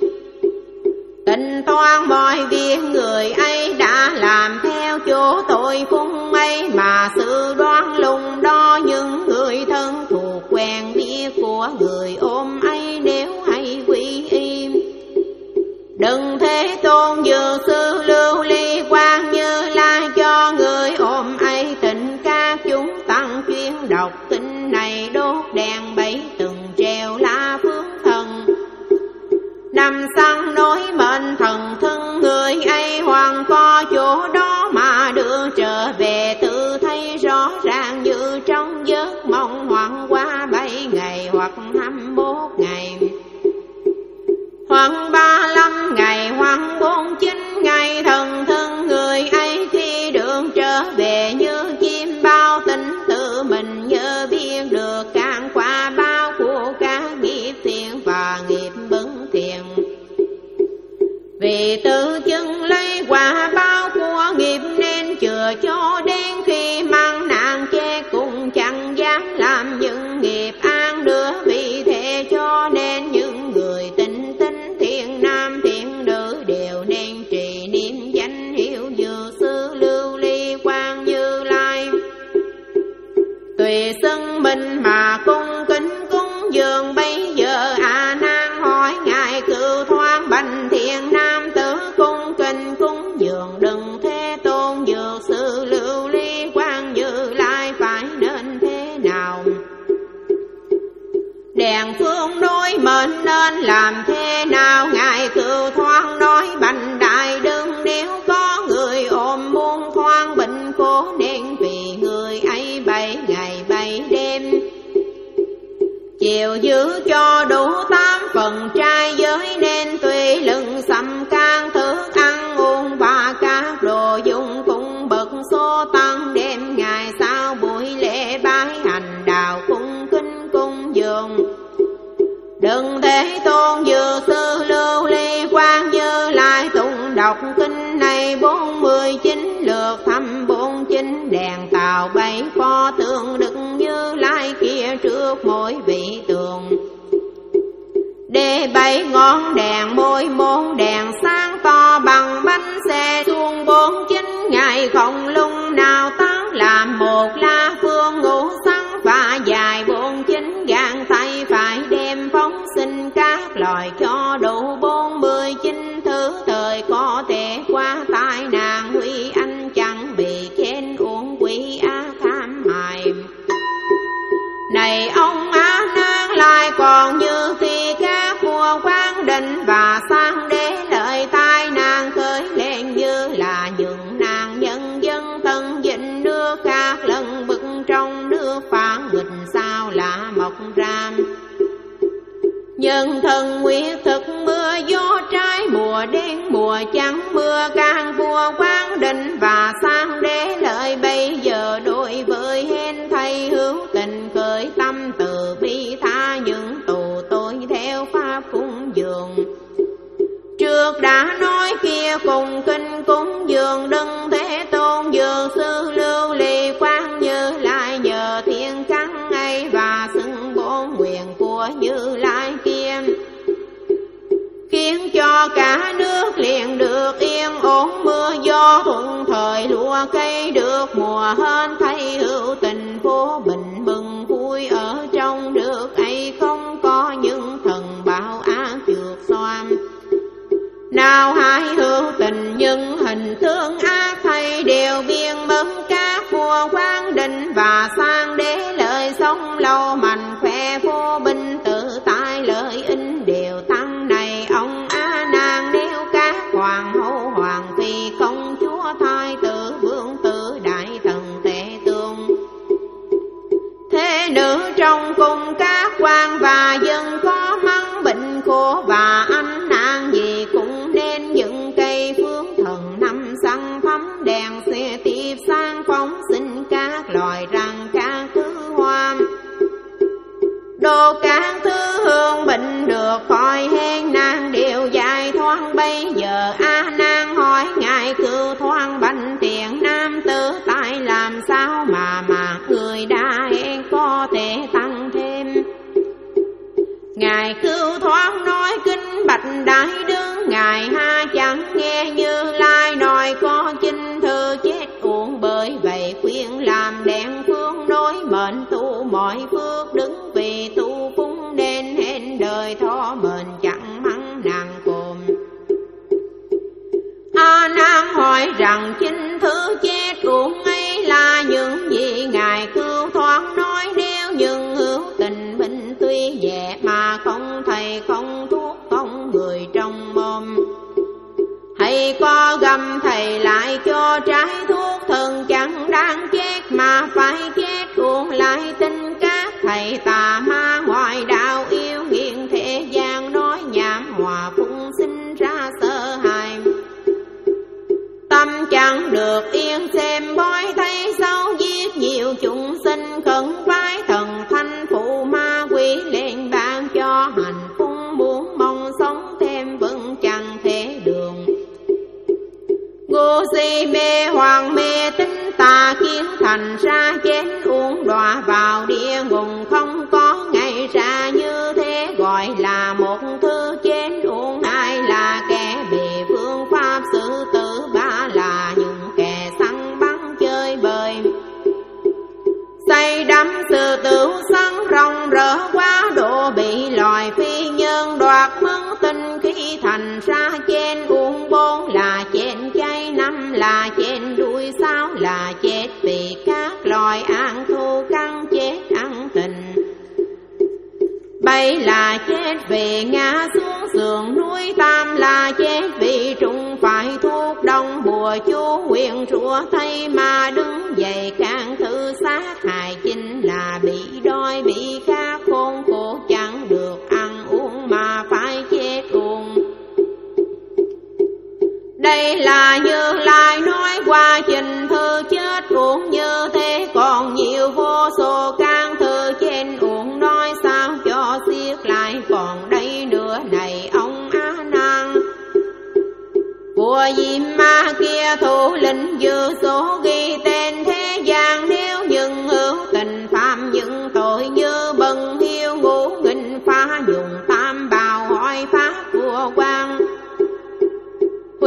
tính toán mọi việc người ấy đã làm theo chỗ tội phung ấy, mà sự đoán lùng đo những người thân thuộc quen biết của người ôm ấy nếu hay quy y. Đừng Thế Tôn dược sư Lưu Ly Quang Như Lai cho người ôm ấy tình các chúng tăng chuyên đọc kinh này, đốt đèn bảy từng treo lá phước thần, nằm săn nối mệnh thần thân người ấy hoàng có chỗ đó mà đưa trở về, tự thấy rõ ràng như trong giấc mộng, hoảng qua bảy ngày hoặc hai mươi mốt ngày, hoặc ba lăm ngày, hoặc bốn chín ngày, thần thân người ấy khi đường trở về như chim bao tỉnh tự mình, nhớ biết được can quả báo của các nghiệp thiện và nghiệp bất thiện. Vì tự chứng lấy quả báo của nghiệp nên chừa cho đến khi mang nạn chết cũng chẳng dám làm những nghiệp an nữa. Vì thế cho nên những người tinh tinh thiện nam thiện nữ đều nên trì niệm danh hiệu dược sư Lưu Ly Quang Như Lai, tùy xưng mình mà cung kính cúng dường. Bây giờ A Nan hỏi Ngài Cửu Thoát bành thiện nam tử cung kính cúng dường đừng Thế Tôn dược sư Lưu Ly Quang Như Lai phải nên thế nào? Đèn phương đối mệnh nên làm thế nào? Ngài Cửu Thoát nói bành đại đừng, nếu có người ôm muôn thoáng bệnh khổ nên vì người ấy bảy ngày bảy đêm chiều giữ cho đủ tám phần trai giới, nên tùy lưng xăm can thức ăn uống và các đồ dùng cũng bậc số tăng, đêm ngày sau buổi lễ bái hành đạo cung kính cung dường. Đừng Thế Tôn dược sư Lưu Ly Quang Như Lai tụng đọc kinh này bốn mươi chín lượt, thăm bốn chín đèn tàu bảy pho tượng Đức Như Lai kia trước mỗi vị tường. về bảy ngọn đèn môi môn đèn sáng to bằng bánh xe xuông bốn chín ngày không lung nào tán làm một la phương ngũ sắc và dài bốn chín gang tay phải đem phóng sinh các loài cho đủ bốn mươi chín thứ thời có thể qua tai nạn huy anh chẳng bị khen uổng quý á tham hại. Này ông Á Nan lại còn như khi các vua quan định và sang đế lợi tai nạn khởi lên như là những nàng nhân dân tân dịnh nước các lần bực trong nước phản nghịch sao là mọc ra. Nhân thân nguyệt thực mưa gió trái mùa đen mùa trắng mưa can vua quan định và sang đế lợi bây giờ đối với hên thầy hữu tình khởi tâm từ bi tha những tù tôi theo pháp cúng dường. Trước đã nói kia cùng kinh cúng dường đừng thế tôn dường sư lưu ly quan Như Lai nhờ thiên căn ấy và xưng bốn nguyện của Như Lai kia khiến cho cả nước liền được yên ổn mưa gió thuận thời lúa cây được mùa hên thay hữu tình phố bình bừng vui ở trong nước ấy không có những thần bạo ác trượt xoan. Nào hai hữu tình nhưng hình tướng ác thầy đều biên bấm các vua quan định và sang đế lợi sống lâu mạnh khỏe vô binh tự tại lợi ích đều tăng. Này ông Á Nan nếu các hoàng hậu hoàng phi công chúa thái tử vương tử đại thần tể tướng thế nữ trong cung các quan và dân có mắng bệnh khổ và ánh nạn gì cũng nên những cây phương thần năm xăng thấm đèn xe tiếp sang phóng sinh các loài răng các thứ hoa đồ các thứ hương bệnh được khỏi hên nan đều dài thoáng. Bây giờ A Nan hỏi ngài cưu thoáng bánh tiền nam tử tại làm sao mà mà người đã hẹn có thể tăng thêm. Ngài cưu thoáng nói kinh bạch đại đứng ngài ha chẳng nghe Như Lai nói có chinh thư chết uổng bởi vậy khuyên làm đèn phương nối mệnh tu mọi phước đứng vì tu phúng nên hẹn đời thọ mệnh chẳng mắng nàng cồn. A Nan hỏi rằng chinh thứ chết uổng ấy là những gì ngài cưu thoáng nói. Nếu những hữu tình bình tuy nhẹ mà không thầy không thuốc không người trong mồm hay có gầm thầy lại cho trái thuốc thần chẳng đáng chết mà phải chết uổng lại tin các thầy tà ma ngoại đạo yêu nghiện thế gian nói nhảm hòa phung sinh ra sợ hãi. Tâm chẳng được yên xem bói thấy xấu giết nhiều chúng sinh khẩn vái thần thanh phụ ma quỷ lên ban cho hạnh phúc muốn mong sống thêm vững chẳng thể đường. Ngu si mê hoàng mê tính tà kiến thành ra chén uống đọa vào địa ngục không có ngày ra như thế gọi là một thứ chén uống. Hai là kẻ bị phương pháp xử tử ba là những kẻ săn bắn chơi bời say đắm sự tử săn rong rỡ quá độ bị loài phi nhân đoạt mất tinh khi thành ra chén uống. Bốn là chén chay năm là chén đuôi sáu là chết vì các loài ăn thu căn chết ăn tình. Bảy là chết vì ngã xuống sườn núi. Tam là chết vì trùng phải thuốc đông bùa chú huyền rủa thay mà đứng dậy can thư sát hại. Chính là bị đói bị khát khôn khổ chẳng được ăn uống mà phải chết uống. Đây là Như Lai nói qua trình thư chết uống như thế còn nhiều vô số can thư trên uống nói sao cho xiết lại còn đây nữa. Này ông Á Nan của Diêm Ma kia thủ lĩnh dư số ghi tên thế gian nếu những hữu tình phạm những tội như bần hiu ngũ nghịch phá dùng tam bào hỏi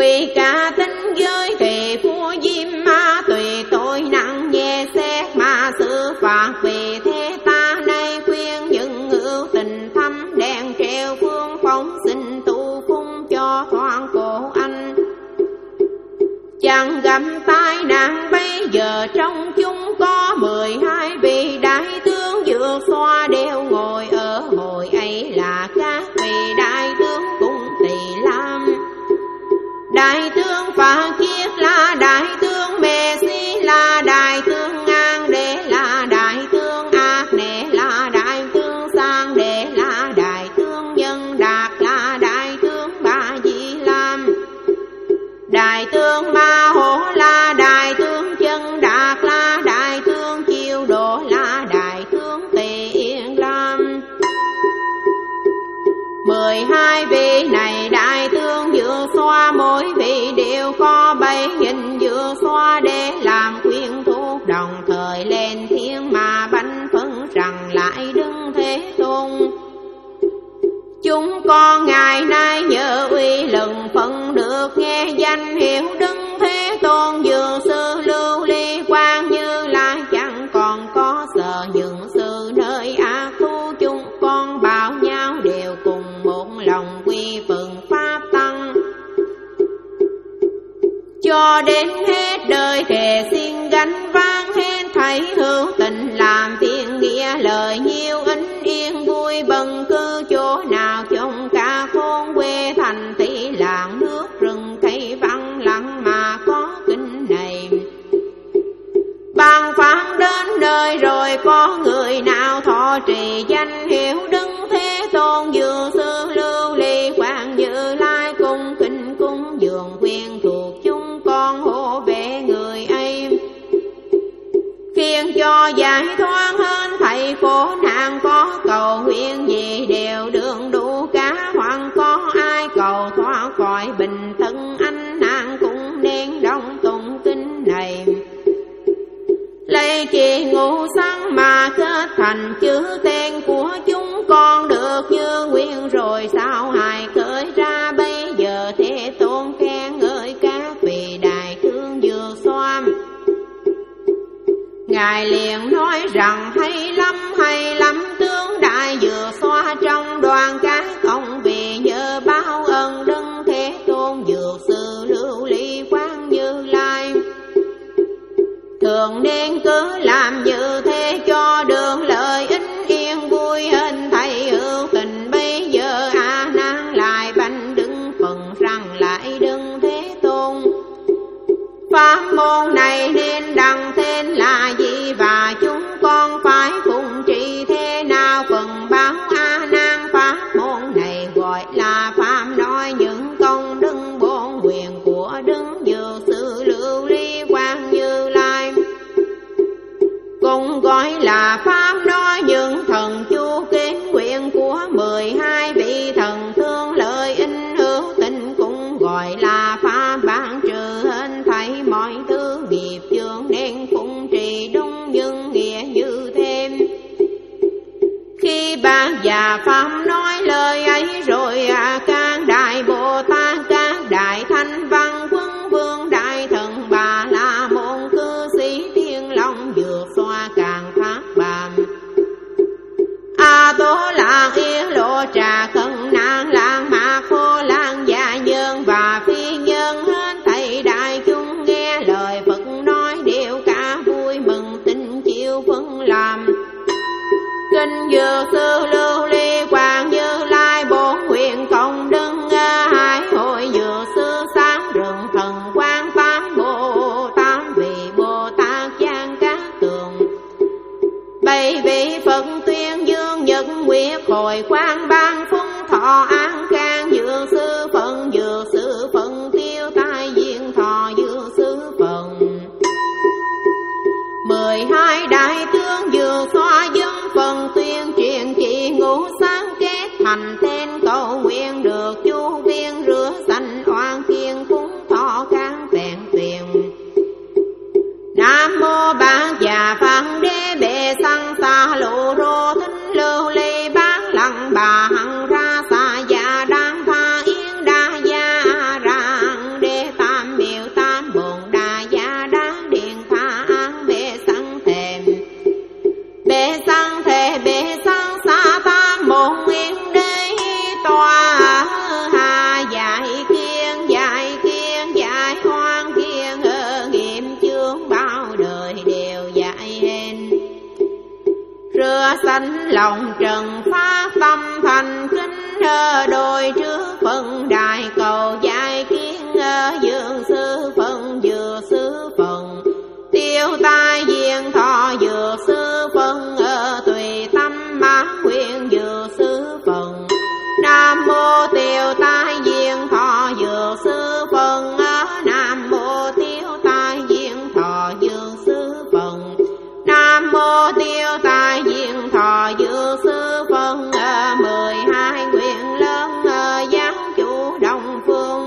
Quỳ cả tính giới thì vua Diêm Ma tùy tội nặng nhẹ xét mà xử phạt. Vì thế ta nay khuyên những hữu tình thâm đèn treo phương phóng xin tu phung cho thoáng cổ anh. Chẳng gặp tai nạn bây giờ trong chúng có mười hai vị đại tướng vượt xoa đều ngồi ở hội ấy là các vị đại tướng cung Tỳ Lam. Đại tướng Phạ Chiết là đại tướng Mê Si là đại tướng An Đế là đại tướng Ác Nệ là đại tướng Sang Đệ là đại tướng Nhân Đạt là đại tướng Ba Di Lam. Đại tướng Ma Hổ là đại tướng Chân Đạt là đại tướng Chiêu Độ là đại tướng Tỳ Yên Lam. Mười hai vị này đại tướng vượt xoa mỗi vị đều có bảy nghìn vượt xoa để làm khuyên thuốc, đồng thời lên thiên mà bánh phân rằng lại Đức Thế Tôn. Chúng con ngày nay nhờ uy lực phận được nghe danh hiệu Đức Thế Tôn Dược Sư Lưu Ly Quang Như Lai, chẳng còn có sợ những sự nơi ác thú. Chúng con bảo nhau đều cùng một lòng quy phụng pháp tăng, cho đến hết đời thề xin gánh vang hết thảy hữu tình làm thiện nghĩa lời nhiêu ính yên vui bần cư chỗ nào trong cả khôn quê thành thị làng nước rừng cây vắng lặng mà có kinh này. Bàn phán đến nơi rồi có người nào thọ trì danh hiệu Đức Thế Tôn Dược Sư Lưu Ly Quang Như Lai, cung kính cúng dường quyền thuộc chúng con hộ vệ người ấy, khiến cho giải thoát hơn thầy khổ nạn. Có cầu nguyện gì đều đường đủ cả, hoặc có ai cầu thoát khỏi bình thân anh nạn cũng nên đóng tụng kinh này. Lấy chỉ ngũ sắc mà kết thành chữ tên của chúng con được như nguyên rồi sao hài khởi ra bây giờ. Thế Tôn khen ngợi các vị đại tướng vượt xoa, Ngài liền nói rằng hay lắm hay lắm tướng đại vượt xoa trong đoàn cái công, vì nhờ báo ơn Đức Thế Tôn Dược Sư Lưu Ly Quang Như Lai. Thường nên cứ làm như thế cho được lợi ích yên vui hình thầy hữu tình. Bây giờ A Nan lại bạch Đức Phật rằng lại Đức Thế Tôn, pháp môn này nên đăng tên là gì và chúng con phải phụng trì thế nào? Phần báo A Nan pháp môn này gọi là pháp nói những công đức bổn nguyện của Đức Dược Sư Lưu Ly Quang Như Lai, cũng gọi là pháp nói những thần chu kiến nguyện của mười hai vị thần thương lợi ích hữu tình, cũng gọi là pháp ban trừ hết thảy mọi thứ nghiệp chướng nên phụng trì đúng những nghĩa như thêm. Khi bác già pháp nói lời ấy rồi à, các đại Bồ Tát các đại thanh văn quân vương đại thần Bà La Môn cư sĩ Thiên Long vượt xoa càng phát bàn. A Tố Lạc Yên Lộ Trà Khẩn Nạn Làng Mạc Khô Lan Dạ Nhân và Phi Nhân hết thầy đại chúng nghe lời Phật nói đều cả vui mừng tin chịu phân làm. Kinh Dược Sư Lưu Ly Quang Như Lai bổn nguyện công đức hai hội Dược Sư sáng rừng thần quang tám Bồ Tát vị Bồ Tát Giang Cát Tường, bảy vị Phật tuyên dương nhật nguyệt hồi quang ban phúc thọ an khang Dược Sư Phận Dược Sư Phận tiêu tai diện thọ Dược Sư Phận. Mười hai đại tướng vượt xoa dân phần tuyên truyền chỉ ngũ sáng kết thành tên cầu nguyện được chu viên rửa sanh oan thiên phúng thọ can vẹn tuyền. Nam mô Bát Già Phật Đế Bệ Sanh Sa Lô Rô Thính Lưu Ly Bát Lăng Bà Hằng Ra Sa Già Đan Tha Yên Đa Gia Rang Đế. lòng trần phát tâm thành kính, đôi trước phần đại cầu giải kiến, dương sư phần vừa sư phần tiêu tai diện thọ vừa sư phần, tùy tâm mãn nguyện vừa sư phần. Nam mô tiêu tai diện thọ vừa sư phần, nam mô tiêu tai diện thọ vừa sư phần, nam mô tiêu tai diện thọ vừa sư phần. Mười hai nguyện lớn giáo chủ đông phương,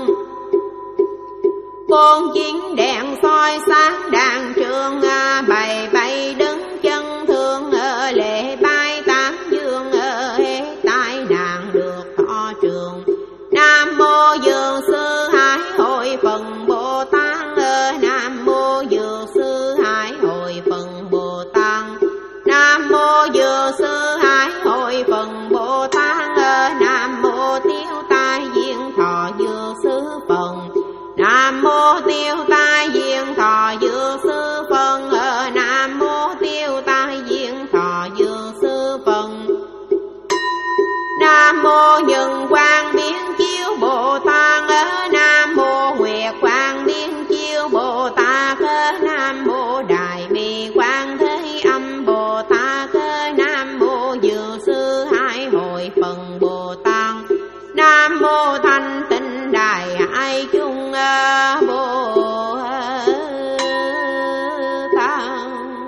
bốn chính đèn soi sáng đàn trường, bày bày đứng chân thương, lệ bay tán dương, hết tai nạn được thọ trường. Nam mô dược sư hải hội phần Bồ Tát, nam mô dược sư hải hội phần Bồ Tát, nam mô dược sư hải hội phần Bồ Tát, nam mô tiêu tai diện thọ dược sư phần, nam mô tiêu tai diện thọ dược sư phần, nam mô tiêu tai diện thọ dược sư phần. Nam mô nhân quang biến chiếu Bồ Tát, nam mô nguyệt quang biến chiếu Bồ Tát, nam mô đại bi quang thế âm Bồ Tát, nam mô dược sư hải hội phần Bồ Tát, nam mô thanh tịnh đại hải chung Bồ Tát.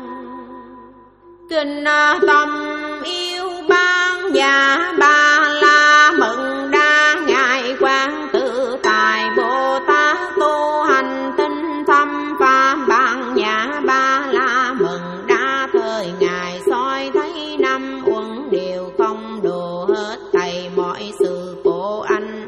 Kinh tâm yêu ban nhà ba la mừng đa, ngài quang tự tại Bồ Tát tu hành tinh thâm phạm ban nhà ba la mừng đa. Thời ngài soi thấy năm uẩn đều không đồ hết thầy mọi sự khổ anh.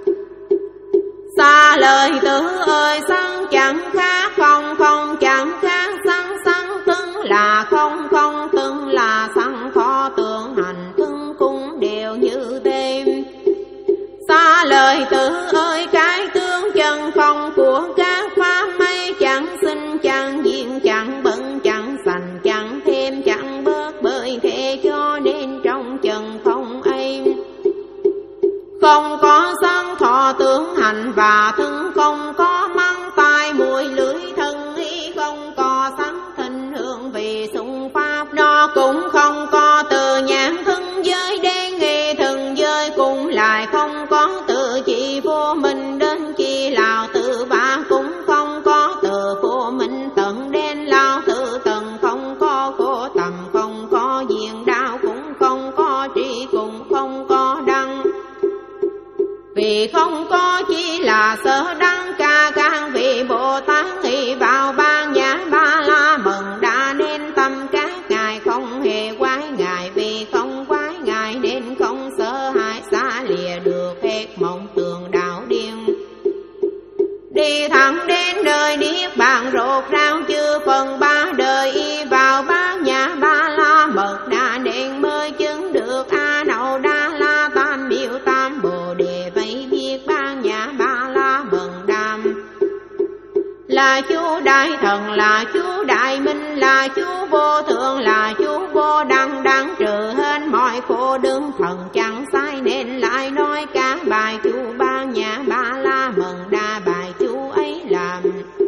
Xa lời tử ơi sanh chẳng khác không, không chẳng khác sanh, sanh tương là không, không tương là sanh, khó tưởng hành tương cung đều như thế. Xa lời tử ơi cái tướng chân không của các pháp mây, chẳng sinh chẳng diện chẳng bận chẳng sành chẳng thêm chẳng bớt, bởi thế cho nên trong chân không ấy không có sanh thọ tướng hành và thân, không có măng tai mũi lưỡi thân ý, không có sanh thịnh hương vì sung pháp. Nó cũng không có từ nhãn thân giới đen nghi thần giới, cũng lại không có từ chỉ vô mình đến chi lão tự ba, cũng không có từ vô mình tận đen lao tự tận, không có khổ tầm không có diện đạo, cũng không có trí cũng không có đăng. Vì không có chỉ là sở đăng ca can, vì Bồ Tát nghĩ vào ban nhã ba la mừng đa, nên tâm các ngài không hề quái ngài, vì không quái ngài nên không sợ hãi, xa lìa được hết mộng tường đạo điên. Đi thẳng đến đời niết bàn rốt rao chư phần ba đời, y vào ban nhã ba la mật đa, nên mới chứng được a nậu đa la tam biểu tam bồ đề. Vậy biết ban nhã ba la mật đam là chú đại thần, là chú đại minh, là chú vô thượng, là chú vô đăng, đăng trừ hết mọi khổ đương thần chẳng sai, nên lại nói cả bài chú ban nhã ba la mật đa. Bài chú ấy làm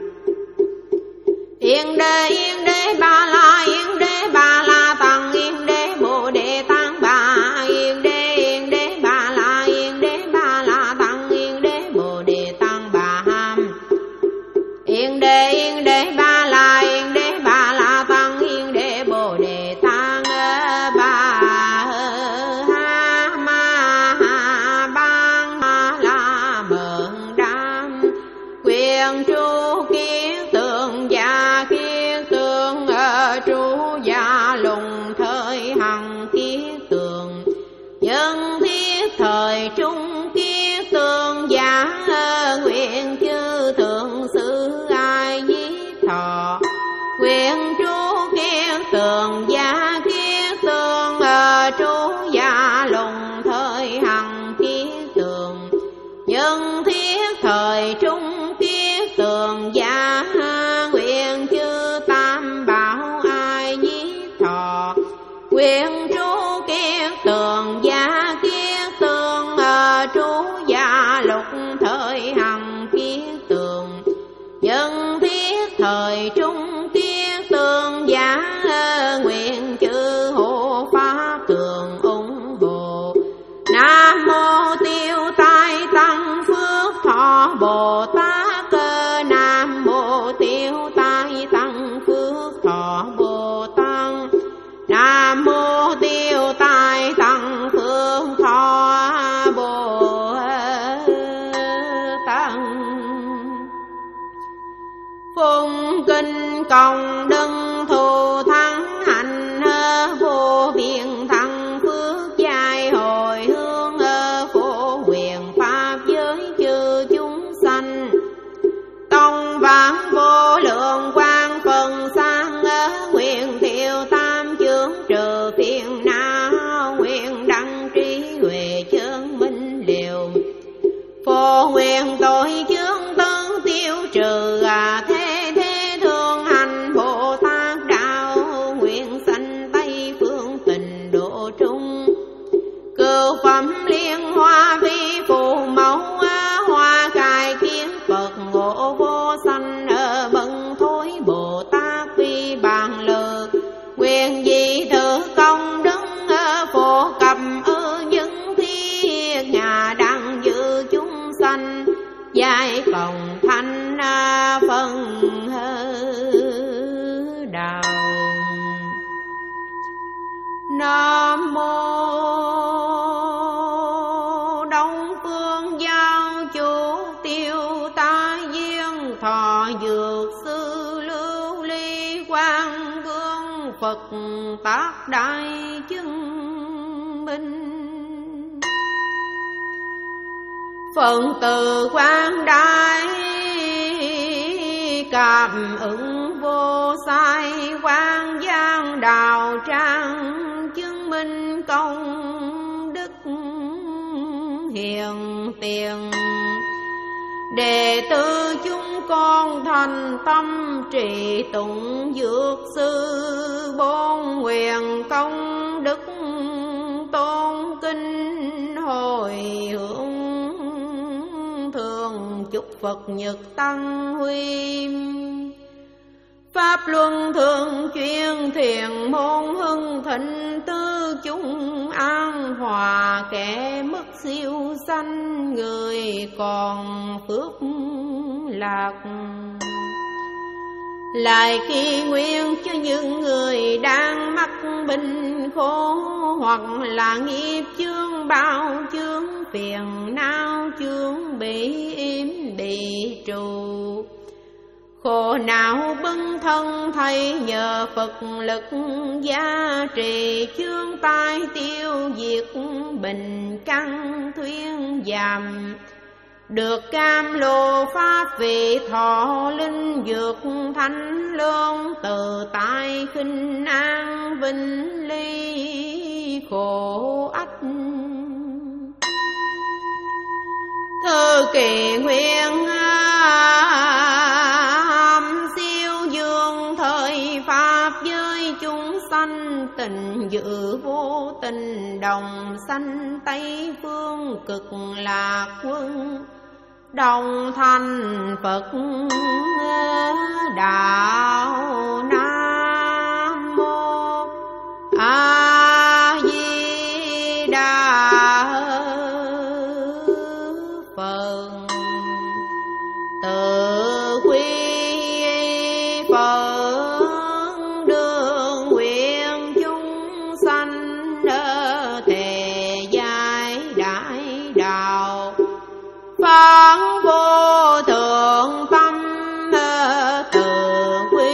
yên đế yên đế ba la, yên đế ba la tăng, yên đế bồ đề tăng ba, yên đế yên đế ba la, yên đế ba la tăng, yên đế bồ đề tăng ba ham. Yên đế yên đế ba la, yên đế ba la tăng, yên đế bồ đề tăng ba ha ma ha ban la mừng đam. Quyền tru kiến tượng gia kiến tượng, tru gia lùng thời hằng kiến tượng, nhân thiết thời trung kiến tượng giả, nguyện chư thượng sư ai nhiếp thọ. Quyền tru kiến tượng gia kiến tượng, tru gia lùng thời hằng kiến tượng, nhân thiết thời trung kiến tượng giả, nguyện chư tam bảo ai nhiếp thọ. Quyền tru kiến Mô Tiêu Tai Tăng Phước Thọ Bồ Tát. Nam Mô Tiêu Tai Tăng Phước Thọ Bồ Tát. Nam Mô Tiêu Tai Tăng Phước Thọ Bồ Tát. Phụng kinh công đức thù thắng hạnh vô biên thắng phước dài hồi hướng phổ quyền pháp giới chư chúng sanh. Tông vãng vô lượng quang phần sang nguyện thiệu tam chướng trừ phiền não. Nguyện đăng trí huệ chân minh liều phổ nguyện tội chướng tương tiêu trừ. À thế thế thương hành Bồ Tát đạo. Nguyện sanh Tây phương tịnh độ trung. Cửu phẩm liên hoa vi phù mẫu. Hoa khai kiến Phật ngộ vô sanh. Ở bần thối Bồ Tát vi bàn lự. Nguyện dị thử công đức phổ cập ư những thiết nhà đăng dự chúng sanh. Giải cộng thanh phân đạo. Nam Mô Đông Phương Giáo Chủ Tiêu Tai Duyên Thọ Dược Sư Lưu Ly Quang Vương Phật Tác Đại Chứng Minh. Phận từ quang đại cảm ứng vô sai. Quang giang đạo trang chứng minh công đức hiền tiền. Đệ tử chúng con thành tâm trì tụng dược sư. Bốn nguyện công đức tôn kinh hồi hướng. Thường chúc Phật nhật tăng huy. Pháp luân thường chuyên thiền môn hưng thịnh. Tư chúng an hòa kẻ mất siêu sanh. Người còn phước lạc. Lại khi nguyện cho những người đang mắc bệnh khổ. Hoặc là nghiệp chướng bao chướng phiền não chướng bị im bị trụ. Khổ não bấn thân thầy nhờ Phật lực gia trì. Chướng tai tiêu diệt bình căn thuyên giảm. Được cam lồ pháp vị thọ linh dược thánh lương. Từ tại khinh an vinh ly khổ ách. Thư kỳ nguyện âm siêu dương thời pháp giới chúng sanh. Tình dự vô tình đồng sanh Tây phương cực lạc quân. Đồng thành Phật đạo. Nam Mô A Di Đà Phật. Tự quy Phật đường nguyện chúng sanh. Thề giải đại đạo phán vô thượng tâm. Tự quy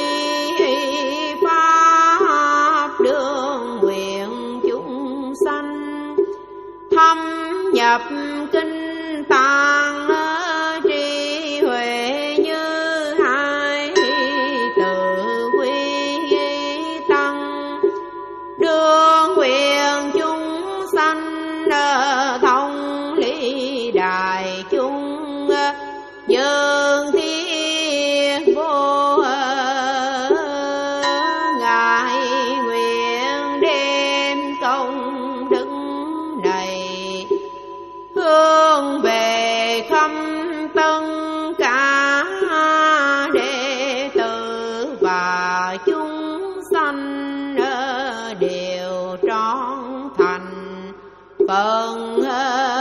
pháp đường nguyện chúng sanh. Thâm nhập kinh tạng trí huệ như hai. Tự quy tăng đường nguyện chúng sanh. Thông lý đại chúng dương thiên vô. Ngài nguyện đem công đức này hướng về khắp tất cả đệ tử và chúng sanh đều trọn thành phần